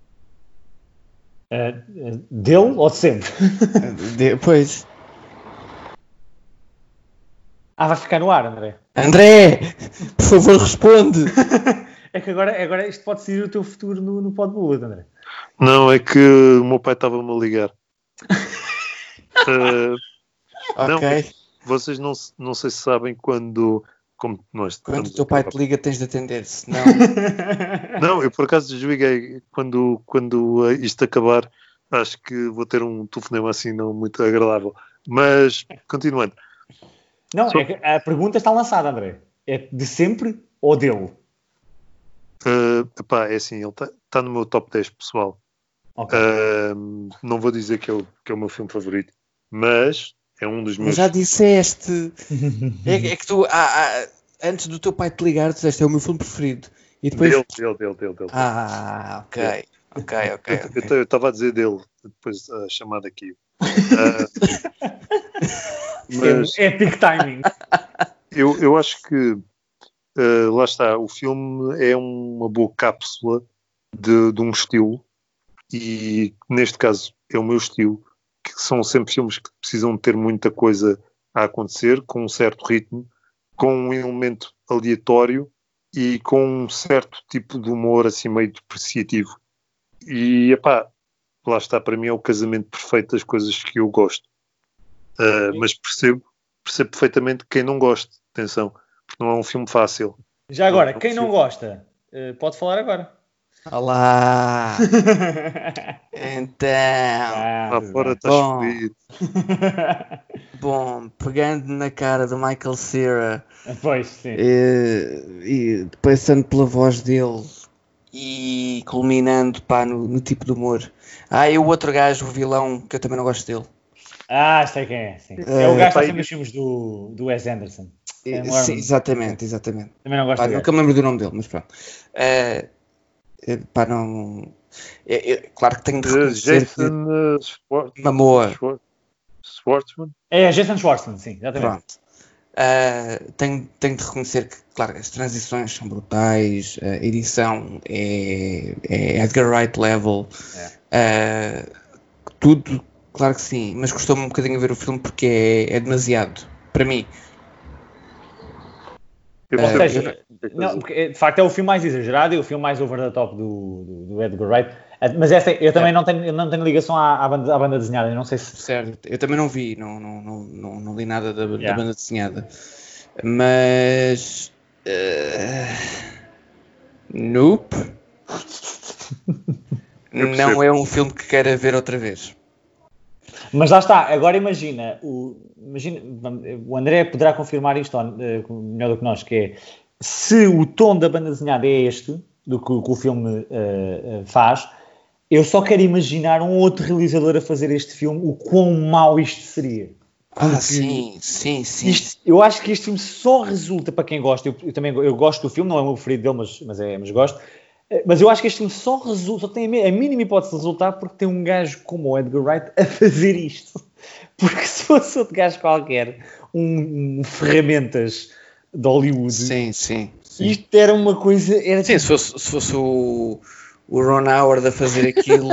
Dele ou de sempre? Pois. Vai ficar no ar, André. André, por favor, responde. É que agora isto pode ser o teu futuro no Podbulled, André. Não, é que o meu pai estava-me a ligar. Não, vocês não sei se sabem quando o teu pai te liga tens de atender, senão... Não, eu por acaso desliguei quando isto acabar. Acho que vou ter um telefonema assim não muito agradável, mas continuando. Não, é que a pergunta está lançada, André. É de sempre ou dele? É assim, ele está no meu top 10 pessoal. Okay. Não vou dizer que é o meu filme favorito, mas é um dos meus... Já disseste. É que tu antes do teu pai te ligar, disseste, é o meu filme preferido. E depois... Dele. Ah, ok. Eu estava a dizer dele, depois a chamada aqui. Mas epic timing. Eu acho que lá está, o filme é uma boa cápsula de um estilo, e neste caso é o meu estilo, que são sempre filmes que precisam ter muita coisa a acontecer, com um certo ritmo, com um elemento aleatório e com um certo tipo de humor assim meio depreciativo. E lá está, para mim é o casamento perfeito das coisas que eu gosto. Mas percebo perfeitamente quem não gosta, atenção, porque não é um filme fácil. Já agora, quem não gosta, pode falar agora. Olá! Então... Lá fora está escolhido. Bom, pegando na cara do Michael Cera, pois, sim. E passando pela voz dele e culminando no tipo de humor. E o outro gajo, o vilão, que eu também não gosto dele. Sei quem é, sim. É o gajo que está sempre nos filmes do Wes Anderson. Sim, exatamente. Também não gosto dele. Nunca me lembro do nome dele, mas pronto. Não... claro que tenho de reconhecer Jason Momoa. Schwartzman? É Jason Schwartzman, sim, exatamente. Pronto. Tenho de reconhecer que, claro, as transições são brutais, a edição é Edgar Wright level, tudo, claro que sim, mas custou-me um bocadinho a ver o filme porque é demasiado, para mim. Porque, de facto é o filme mais exagerado e o filme mais over the top do Edgar Wright, mas eu também não tenho ligação à banda desenhada, eu não sei se... Certo, eu também não vi, não li nada da banda desenhada, mas... Nope. Não é um filme que queira ver outra vez. Mas lá está, agora imagina, o André poderá confirmar isto melhor do que nós, que é, se o tom da banda desenhada é este, do que o filme faz, eu só quero imaginar um outro realizador a fazer este filme, o quão mau isto seria. Sim. Eu acho que este filme só resulta, para quem gosta, eu gosto do filme, não é o meu preferido dele, mas gosto. Mas eu acho que este filme só tem a mínima hipótese de resultar porque tem um gajo como o Edgar Wright a fazer isto. Porque se fosse outro gajo qualquer, um ferramentas de Hollywood, sim. Isto era uma coisa... Sim, se fosse o Ron Howard a fazer aquilo...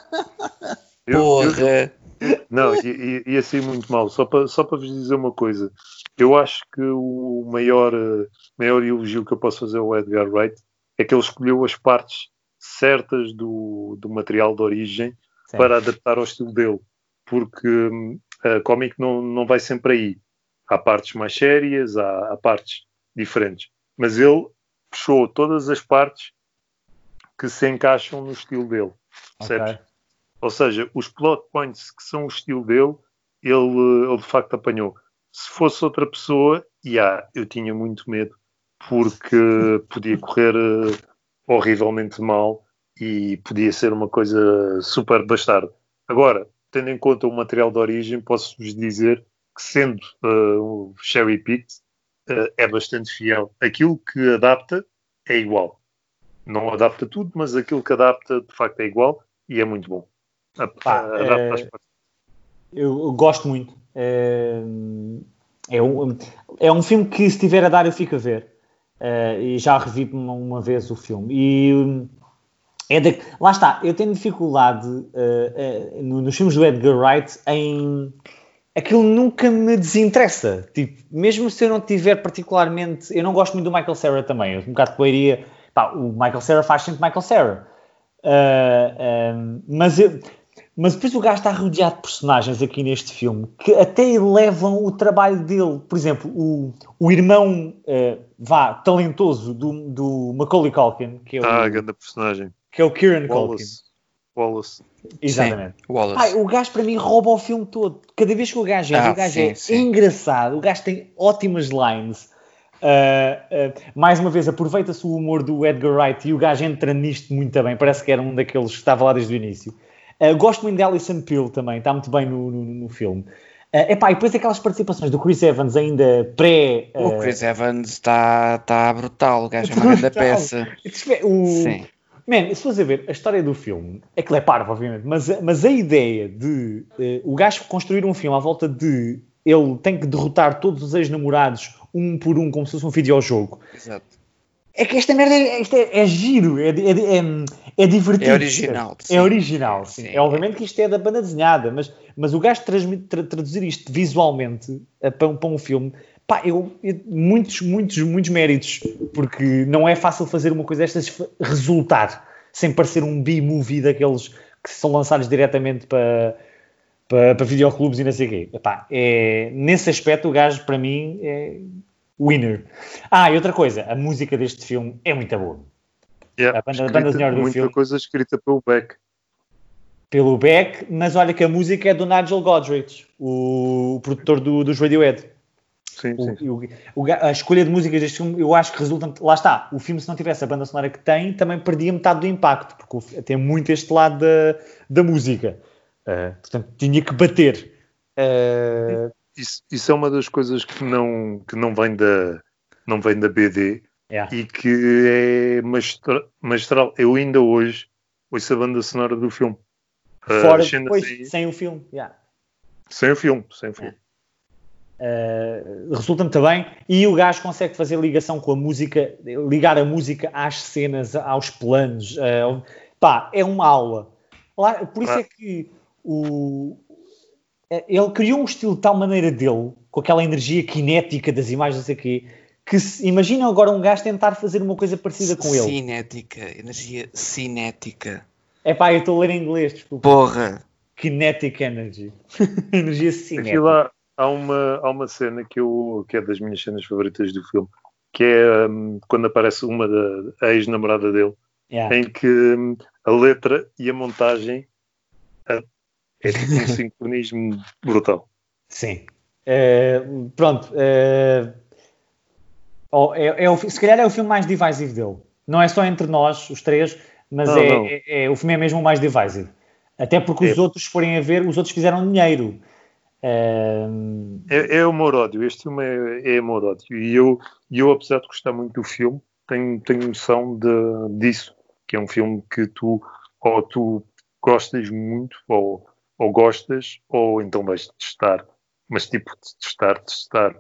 Porra! Não, ia ser muito mal. Só para vos dizer uma coisa. Eu acho que o maior elogio que eu posso fazer ao Edgar Wright é que ele escolheu as partes certas do material de origem para adaptar ao estilo dele, porque a cómic não vai sempre aí. Há partes mais sérias, há partes diferentes, mas ele puxou todas as partes que se encaixam no estilo dele, percebes? Ou seja, os plot points que são o estilo dele, ele de facto apanhou. Se fosse outra pessoa, eu tinha muito medo, porque podia correr horrivelmente mal e podia ser uma coisa super bastarda. Agora, tendo em conta o material de origem, posso-vos dizer que, sendo o cherry picked, é bastante fiel. Aquilo que adapta é igual. Não adapta tudo, mas aquilo que adapta de facto é igual e é muito bom. Eu gosto muito. É um filme que, se tiver a dar, eu fico a ver. E já revi uma vez o filme. E lá está, eu tenho dificuldade nos filmes do Edgar Wright em... Aquilo nunca me desinteressa. Tipo, mesmo se eu não tiver particularmente... Eu não gosto muito do Michael Cera também. Eu um bocado de poeria... o Michael Cera faz sempre Michael Cera. Mas depois o gajo está rodeado de personagens aqui neste filme que até elevam o trabalho dele. Por exemplo, o irmão talentoso do Macaulay Culkin, que é grande personagem, que é o Kieran Culkin. Wallace. Exatamente. Sim, Wallace. O gajo para mim rouba o filme todo. Cada vez que o gajo é engraçado, o gajo tem ótimas lines. Mais uma vez, aproveita-se o humor do Edgar Wright e o gajo entra nisto muito bem. Parece que era um daqueles que estava lá desde o início. Gosto muito de Alison Pill também, está muito bem no filme. E depois aquelas participações do Chris Evans ainda pré... O Chris Evans está brutal, o gajo é uma grande peça. Sim. Man, se fores a ver a história do filme, aquilo é parvo, obviamente, mas a ideia de o gajo construir um filme à volta de ele tem que derrotar todos os ex-namorados um por um, como se fosse um videojogo. Exato. É que esta merda é giro, é divertido. É original. É original, sim. É obviamente que isto é da banda desenhada, mas o gajo traduzir isto visualmente para um filme, muitos méritos, porque não é fácil fazer uma coisa destas resultar, sem parecer um B-movie daqueles que são lançados diretamente para videoclubes e não sei o quê. Nesse aspecto o gajo, para mim, é... winner. E outra coisa, a música deste filme é muito boa. Yeah, a banda sonora do muita filme. Muita coisa escrita pelo Beck. Pelo Beck, mas olha que a música é do Nigel Godrich, o produtor dos Radiohead. Sim. A escolha de músicas deste filme, eu acho que resulta... Lá está, o filme, se não tivesse a banda sonora que tem, também perdia metade do impacto, porque tem muito este lado da música. Portanto, tinha que bater. Isso é uma das coisas que não vem da BD e que é magistral. Eu ainda hoje ouço a banda sonora do filme. Fora depois, sem o filme. Sem o filme. Resulta muito bem. E o gajo consegue fazer ligação com a música, ligar a música às cenas, aos planos. É uma aula. Por isso é que ele criou um estilo de tal maneira dele, com aquela energia cinética das imagens, não sei o quê, que imagina agora um gajo tentar fazer uma coisa parecida com ele. Energia cinética. Eu estou a ler em inglês, desculpa. Porra! Kinetic energy. Energia cinética. Há uma cena que é das minhas cenas favoritas do filme, que é quando aparece uma da ex-namorada dele, em que a letra e a montagem é tipo um sincronismo brutal. Sim. Pronto. Se calhar é o filme mais divisive dele. Não é só entre nós, os três, mas não. O filme é mesmo o mais divisive. Até porque os outros, se forem a ver, os outros fizeram dinheiro. É amor-ódio. Este filme é amor-ódio. E eu, apesar de gostar muito do filme, tenho noção disso. Que é um filme que tu gostas muito, ou gostas, ou então vais testar. Mas tipo, testar.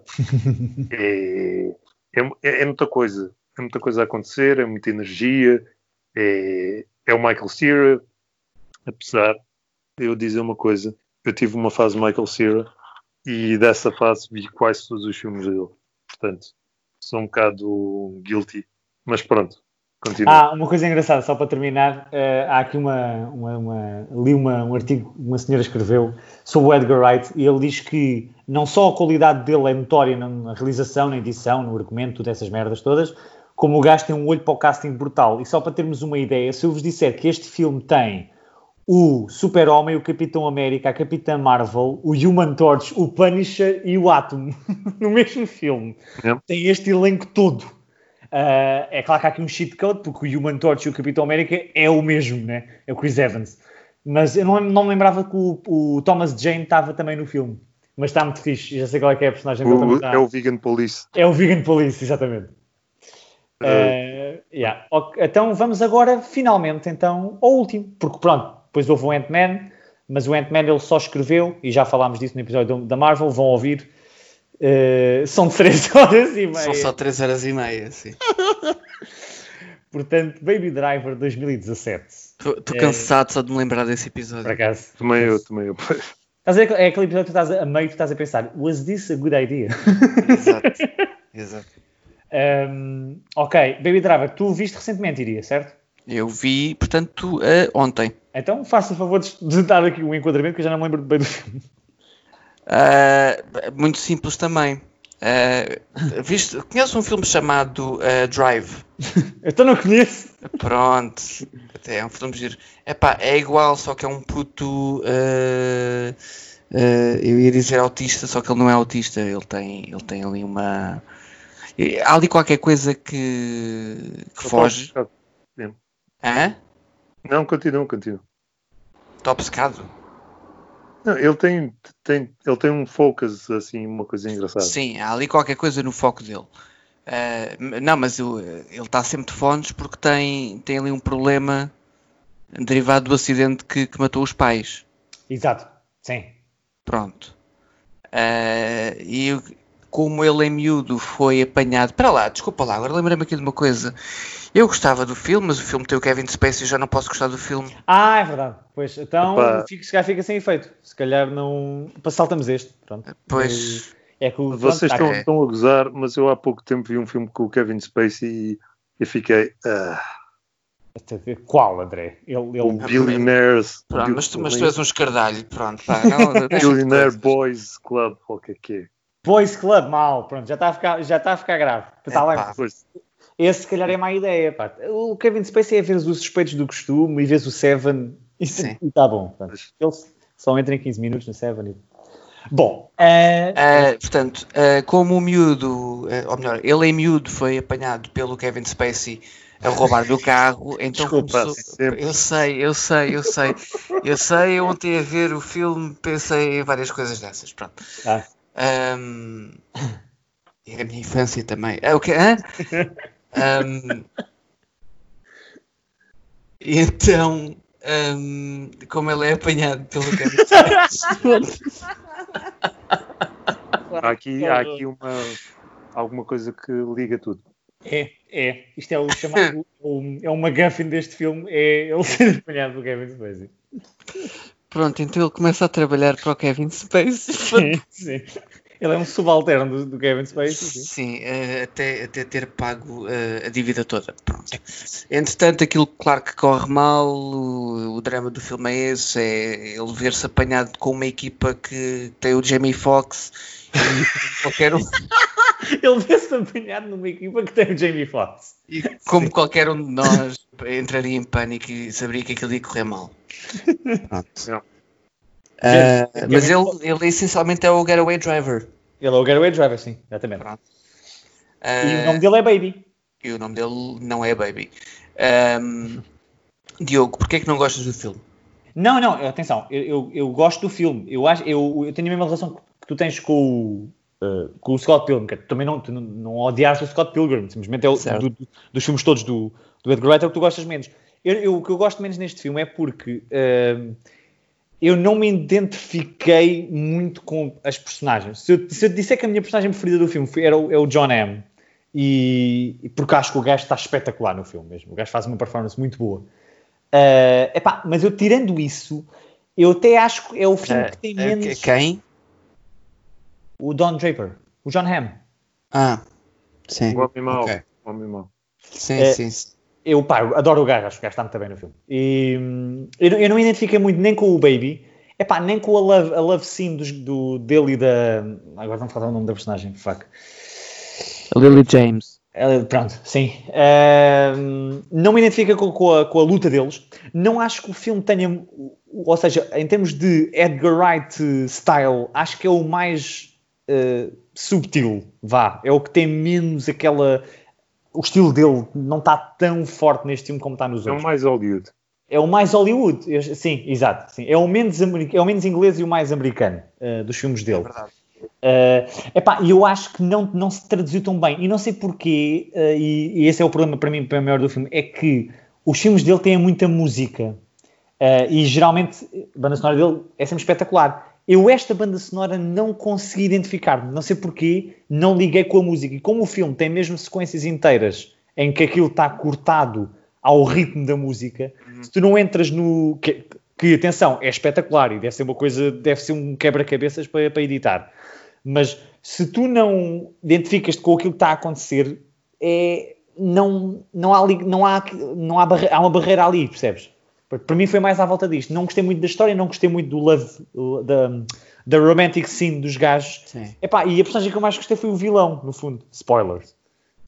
É muita coisa. É muita coisa a acontecer, é muita energia. É o Michael Cera. Apesar de eu dizer uma coisa, eu tive uma fase Michael Cera e dessa fase vi quase todos os filmes dele. Portanto, sou um bocado guilty. Mas pronto, continua. Uma coisa engraçada, só para terminar, há aqui li um artigo que uma senhora escreveu sobre o Edgar Wright e ele diz que não só a qualidade dele é notória na realização, na edição, no argumento, dessas merdas todas, como o gajo tem um olho para o casting brutal. E só para termos uma ideia, se eu vos disser que este filme tem o Super-Homem, o Capitão América, a Capitã Marvel, o Human Torch, o Punisher e o Atom no mesmo filme. Tem este elenco todo. É claro que há aqui um cheat code, porque o Human Torch e o Capitão América é o mesmo, né? É o Chris Evans. Mas eu não me lembrava que o Thomas Jane estava também no filme. Mas está muito fixe. Já sei qual é que é a personagem dele também. É o Vegan Police. É o Vegan Police, exatamente. Então vamos agora, finalmente, ao último. Porque pronto, depois houve o Ant-Man, mas o Ant-Man ele só escreveu, e já falámos disso no episódio da Marvel, vão ouvir. São 3 horas e meia. São só 3 horas e meia, sim. Portanto, Baby Driver 2017. Estou cansado só de me lembrar desse episódio. Por acaso. Também eu. Estás a ver, é aquele episódio que tu estás a meio, tu estás a pensar, was this a good idea? Exato. Ok, Baby Driver, tu viste recentemente, iria, certo? Eu vi, portanto, ontem. Então faça o favor de dar aqui um enquadramento que eu já não me lembro bem do filme. Muito simples também. Conheces um filme chamado Drive? Então não conheço. Pronto, até é um filme giro. É igual, só que é um puto. Eu ia dizer autista, só que ele não é autista. Ele tem ali uma. Há ali qualquer coisa que foge. Não, continua. Topscado? Não, ele tem um focus, assim, uma coisa engraçada. Sim, há ali qualquer coisa no foco dele. Não, mas ele está sempre de fones porque tem ali um problema derivado do acidente que matou os pais. Exato, sim. Pronto. E como ele em miúdo foi apanhado... Para lá, desculpa lá, agora lembrei-me aqui de uma coisa. Eu gostava do filme, mas o filme tem o Kevin Spacey e eu já não posso gostar do filme. É verdade. Pois, então, se calhar fica sem efeito. Se calhar não... Saltamos este. Pronto. Pois... Vocês estão a gozar, mas eu há pouco tempo vi um filme com o Kevin Spacey e fiquei... Qual, André? O Billionaires. Pronto, mas tu és um escardalho. Pronto, pá. Billionaire Boys Club, ou o que é? Boys Club, mal. Pronto, já está a ficar grave. Esse, se calhar, é má ideia. Pá. O Kevin Spacey é ver os Suspeitos do Costume e vês o Seven e está bom. Portanto, ele só entra em 15 minutos no Seven. Bom, portanto, como o miúdo, ou melhor, ele em miúdo foi apanhado pelo Kevin Spacey a roubar do carro, então desculpa, começou... Eu sei, ontem a ver o filme pensei em várias coisas dessas, pronto. E a minha infância também. O quê? E então, como ele é apanhado pelo Kevin Spacey... Há aqui alguma coisa que liga tudo. Isto é o chamado... é uma MacGuffin deste filme, é ele ser apanhado pelo Kevin Spacey. Pronto, então ele começa a trabalhar para o Kevin Spacey. Sim. Ele é um subalterno do Kevin Spacey. Sim, até ter pago a dívida toda. Pronto. Entretanto, aquilo claro que corre mal, o drama do filme é esse, é ele ver-se apanhado com uma equipa que tem o Jamie Foxx e qualquer um... Ele vê-se apanhado numa equipa que tem o Jamie Foxx. E como qualquer um de nós entraria em pânico e saberia que aquilo ia correr mal. Pronto. Mas ele essencialmente é o Getaway Driver. Ele é o Getaway Driver, sim, exatamente. E o nome dele é Baby. E o nome dele não é Baby. Diogo, porquê é que não gostas do filme? Não, atenção, eu gosto do filme. Eu tenho a mesma relação que tu tens com o Scott Pilgrim, que também não odiaste o Scott Pilgrim, simplesmente é dos filmes todos do Edgar Wright é o que tu gostas menos. O que eu gosto menos neste filme é porque eu não me identifiquei muito com as personagens. Se eu disser que a minha personagem preferida do filme é o John M. E porque acho que o gajo está espetacular no filme mesmo. O gajo faz uma performance muito boa. Mas eu tirando isso, eu até acho que é o filme que tem menos... Quem? O Don Draper. O John Hamm. Sim. O homem mau. Sim. Eu adoro o gajo, acho que o gajo está muito bem no filme. E eu não me identifiquei muito nem com o Baby, nem com a love scene dele e da... Agora não me falta o nome da personagem, fuck. A Lily James. Pronto, sim. Não me identifica com a luta deles. Não acho que o filme tenha... Ou seja, em termos de Edgar Wright style, acho que é o mais subtil, É o que tem menos aquela... O estilo dele não está tão forte neste filme como está nos outros. É o mais Hollywood. É o mais Hollywood. Sim, exato. Sim. É o menos inglês e o mais americano dos filmes dele. É verdade. E eu acho que não se traduziu tão bem. E não sei porquê, e esse é o problema para mim, para o maior do filme, é que os filmes dele têm muita música. E geralmente a banda sonora dele é sempre espetacular. Esta banda sonora não consegui identificar-me, não sei porquê, não liguei com a música. E como o filme tem mesmo sequências inteiras em que aquilo está cortado ao ritmo da música, se tu não entras no... Que atenção, é espetacular e deve ser um quebra-cabeças para editar. Mas se tu não identificas-te com aquilo que está a acontecer, há uma barreira ali, percebes? Para mim foi mais à volta disto. Não gostei muito da história, não gostei muito do love, da romantic scene dos gajos. Sim. E a personagem que eu mais gostei foi o vilão, no fundo. Spoilers.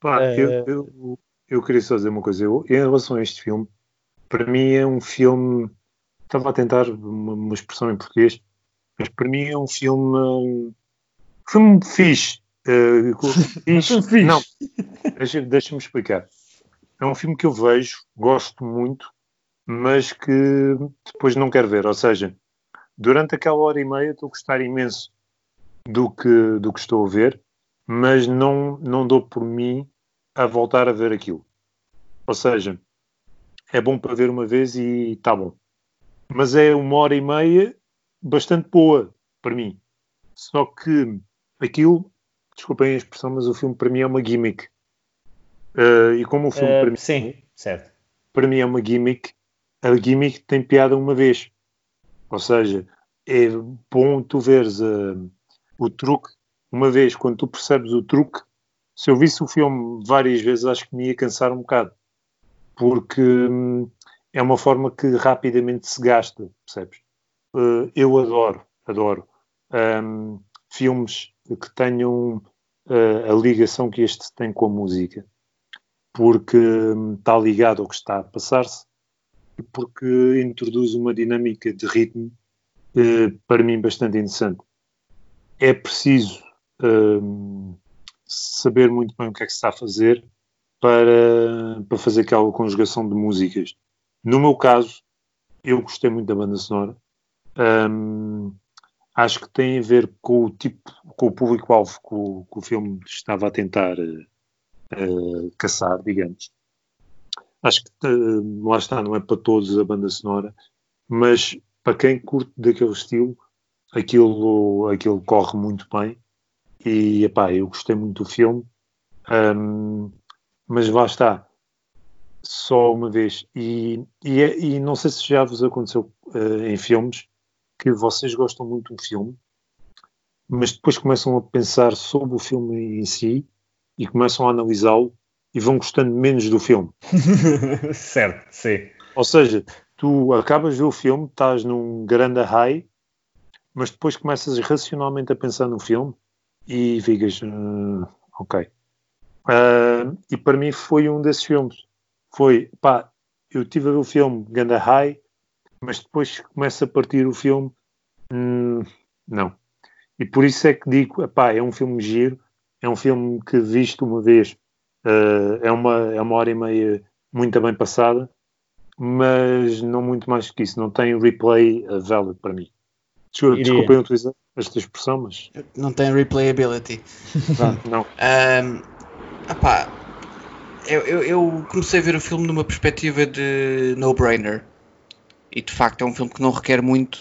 Eu queria só dizer uma coisa. Em relação a este filme, para mim é um filme... Estava a tentar uma expressão em português, mas para mim é um filme fixe. Fixe. Não, deixa-me explicar. É um filme que eu vejo, gosto muito, mas que depois não quero ver. Ou seja, durante aquela hora e meia estou a gostar imenso do que estou a ver, mas não dou por mim a voltar a ver aquilo. Ou seja, é bom para ver uma vez e está bom. Mas é uma hora e meia bastante boa para mim. Só que aquilo, desculpem a expressão, mas o filme para mim é uma gimmick. E como o filme para mim, sim, certo. Para mim é uma gimmick, a gimmick tem piada uma vez. Ou seja, é bom tu veres o truque uma vez. Quando tu percebes o truque, se eu visse o filme várias vezes, acho que me ia cansar um bocado. Porque é uma forma que rapidamente se gasta, percebes? Eu adoro filmes que tenham a ligação que este tem com a música, porque está ligado ao que está a passar-se e porque introduz uma dinâmica de ritmo para mim bastante interessante. É preciso saber muito bem o que é que se está a fazer para fazer aquela conjugação de músicas. No meu caso, eu gostei muito da banda sonora. Acho que tem a ver com o público-alvo que o filme estava a tentar caçar, digamos. Acho que lá está, não é para todos a banda sonora, mas para quem curte daquele estilo, aquilo corre muito bem. E epá, eu gostei muito do filme, mas lá está, só uma vez. E não sei se já vos aconteceu em filmes que vocês gostam muito do filme, mas depois começam a pensar sobre o filme em si e começam a analisá-lo e vão gostando menos do filme. Certo, sim. Ou seja, tu acabas de ver o filme, estás num grande high, mas depois começas racionalmente a pensar no filme e ficas, ok. E para mim foi um desses filmes. Eu estive a ver o filme grande high, mas depois começa a partir o filme, não. E por isso é que digo, é um filme giro, é um filme que visto uma vez, é uma hora e meia muito bem passada, mas não muito mais que isso, não tem replay valid para mim. Desculpem utilizar esta expressão, mas... Não tem replayability. Não. Eu comecei a ver o filme numa perspectiva de no-brainer. E de facto é um filme que não requer muito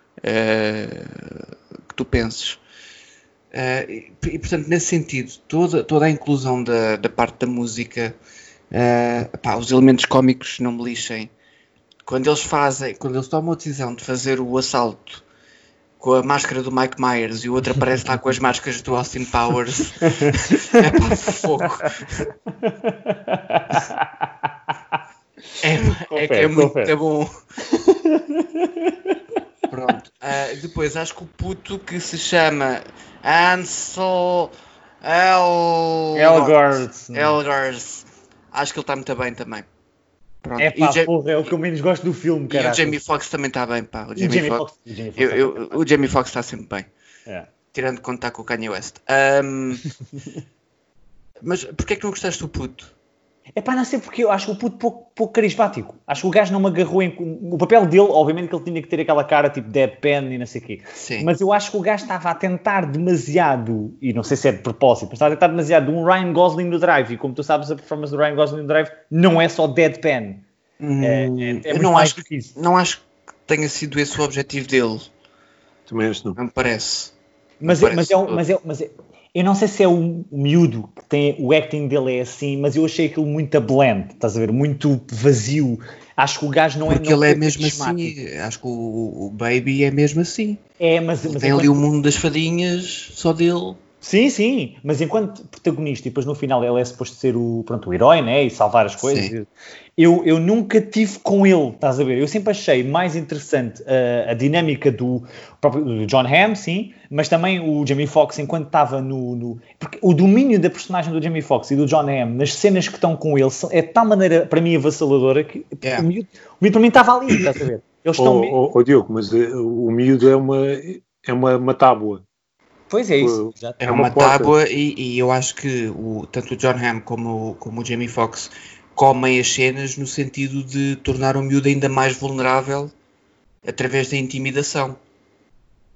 que tu penses. E portanto, nesse sentido, toda a inclusão da parte da música, os elementos cómicos não me lixem. Quando eles tomam a decisão de fazer o assalto com a máscara do Mike Myers e o outro aparece lá com as máscaras do Austin Powers, fogo. É muito bom. Pronto. Depois acho que o puto que se chama Ansel Elgort, acho que ele está muito bem também. Pronto. É o que eu menos gosto do filme, cara. E o Jamie Foxx também está bem, pá. O Jamie Foxx está sempre bem. Tirando quando está com o Kanye West. Mas porquê é que não gostaste do puto? Não sei porque eu acho o puto pouco carismático. Acho que o gajo não me agarrou o papel dele, obviamente que ele tinha que ter aquela cara tipo deadpan e não sei o quê. Sim. Mas eu acho que o gajo estava a tentar demasiado, e não sei se é de propósito, mas estava a tentar demasiado um Ryan Gosling no Drive. E como tu sabes, a performance do Ryan Gosling no Drive não é só deadpan. Eu não acho que isso. Não acho que tenha sido esse o objetivo dele. Também acho não. Não me parece. Mas eu não sei se é o miúdo que tem, o acting dele é assim, mas eu achei aquilo muito blend, estás a ver? Muito vazio. Acho que o gajo não é... Porque ele é mesmo assim, acho que o Baby é mesmo assim. Mas tem ali o mundo das fadinhas, só dele. Sim, mas enquanto protagonista, e depois no final ele é suposto ser o herói, né? E salvar as coisas. Sim. Eu nunca tive com ele, estás a ver? Eu sempre achei mais interessante a dinâmica do Jon Hamm, sim, mas também o Jamie Foxx enquanto estava porque o domínio da personagem do Jamie Foxx e do Jon Hamm nas cenas que estão com ele é de tal maneira, para mim, avassaladora que o miúdo para mim estava ali, estás a ver? Eles estão Diogo, mas o miúdo é uma tábua. Pois é isso. É uma tábua e eu acho que tanto o Jon Hamm como o Jamie Foxx comem as cenas no sentido de tornar o miúdo ainda mais vulnerável através da intimidação.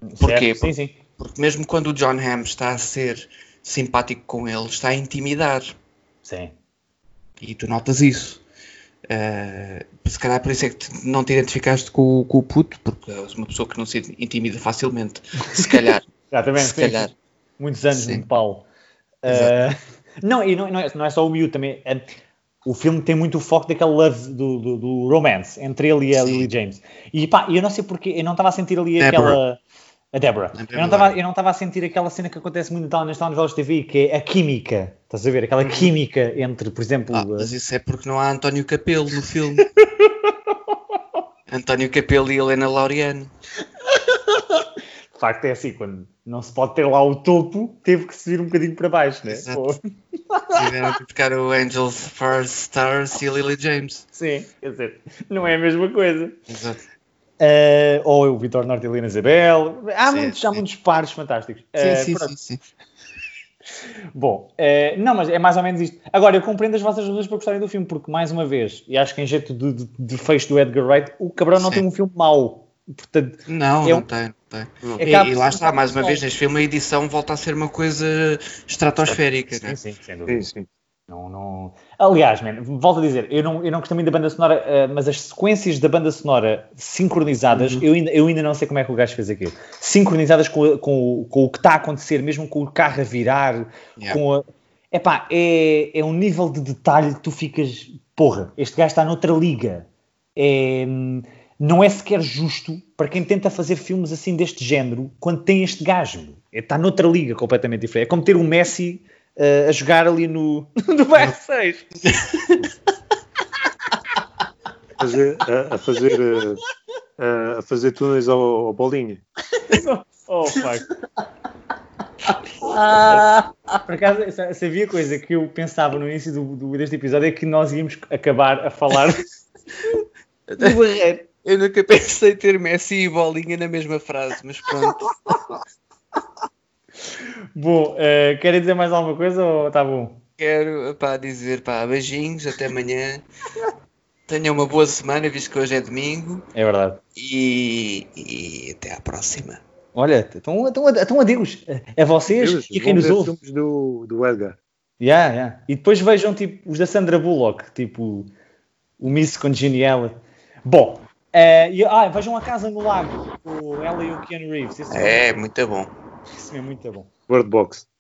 Porquê? Sim. Porque mesmo quando o Jon Hamm está a ser simpático com ele, está a intimidar. Sim. E tu notas isso. Se calhar por isso é que não te identificaste com o puto, porque és uma pessoa que não se intimida facilmente. Se calhar. Exatamente, se calhar. Muitos anos no Nepal. Não é só o miúdo também. O filme tem muito o foco daquele love do romance entre ele e a Lily James. E pá, eu não sei porque, eu não estava a sentir ali aquela... A Deborah. Eu não estava a sentir aquela cena que acontece muito nas novelas de TV, que é a química. Estás a ver? Aquela química entre, por exemplo... mas isso é porque não há António Capelo no filme. António Capelo e Helena Laureano. De facto é assim, quando não se pode ter lá o topo, teve que subir um bocadinho para baixo, né? Tiveram que buscar o Angels First Stars e a Lily James. Sim, quer dizer, não é a mesma coisa. Exato. Ou o Vitor Norte e a Helena Isabel. Há muitos pares fantásticos. Sim. Bom, não, mas é mais ou menos isto. Agora, eu compreendo as vossas razões para gostarem do filme, porque, mais uma vez, e acho que em jeito de fecho do Edgar Wright, o cabrão não tem um filme mau. Portanto, não tem. E lá está, mais uma vez, neste filme a edição volta a ser uma coisa estratosférica. Sim, sem dúvida. Sim. Não... Aliás, volto a dizer, eu não gosto muito da banda sonora, mas as sequências da banda sonora sincronizadas, eu ainda não sei como é que o gajo fez aquilo. Sincronizadas com o que está a acontecer, mesmo com o carro a virar, é um nível de detalhe que tu ficas, porra, este gajo está noutra liga. Não é sequer justo para quem tenta fazer filmes assim deste género quando tem este gajo. Está noutra liga completamente diferente. É como ter o Messi a jogar ali no BR6. A fazer túneis ao Bolinha. Oh, fuck. Por acaso, se havia coisa que eu pensava no início deste episódio é que nós íamos acabar a falar do Barreiro. Eu nunca pensei ter Messi e Bolinha na mesma frase, mas pronto. Bom, querem dizer mais alguma coisa ou está bom? Quero dizer beijinhos, até amanhã. Tenham uma boa semana, visto que hoje é domingo. É verdade. E até à próxima. Olha, estão adeus a vocês e a quem nos ouve. Filmes do Edgar. Yeah. E depois vejam tipo, os da Sandra Bullock, tipo o Miss Congeniality. Bom, vejam A Casa no Lago, com ela e o Keanu Reeves. Muito bom. Isso é muito bom. Bird Box.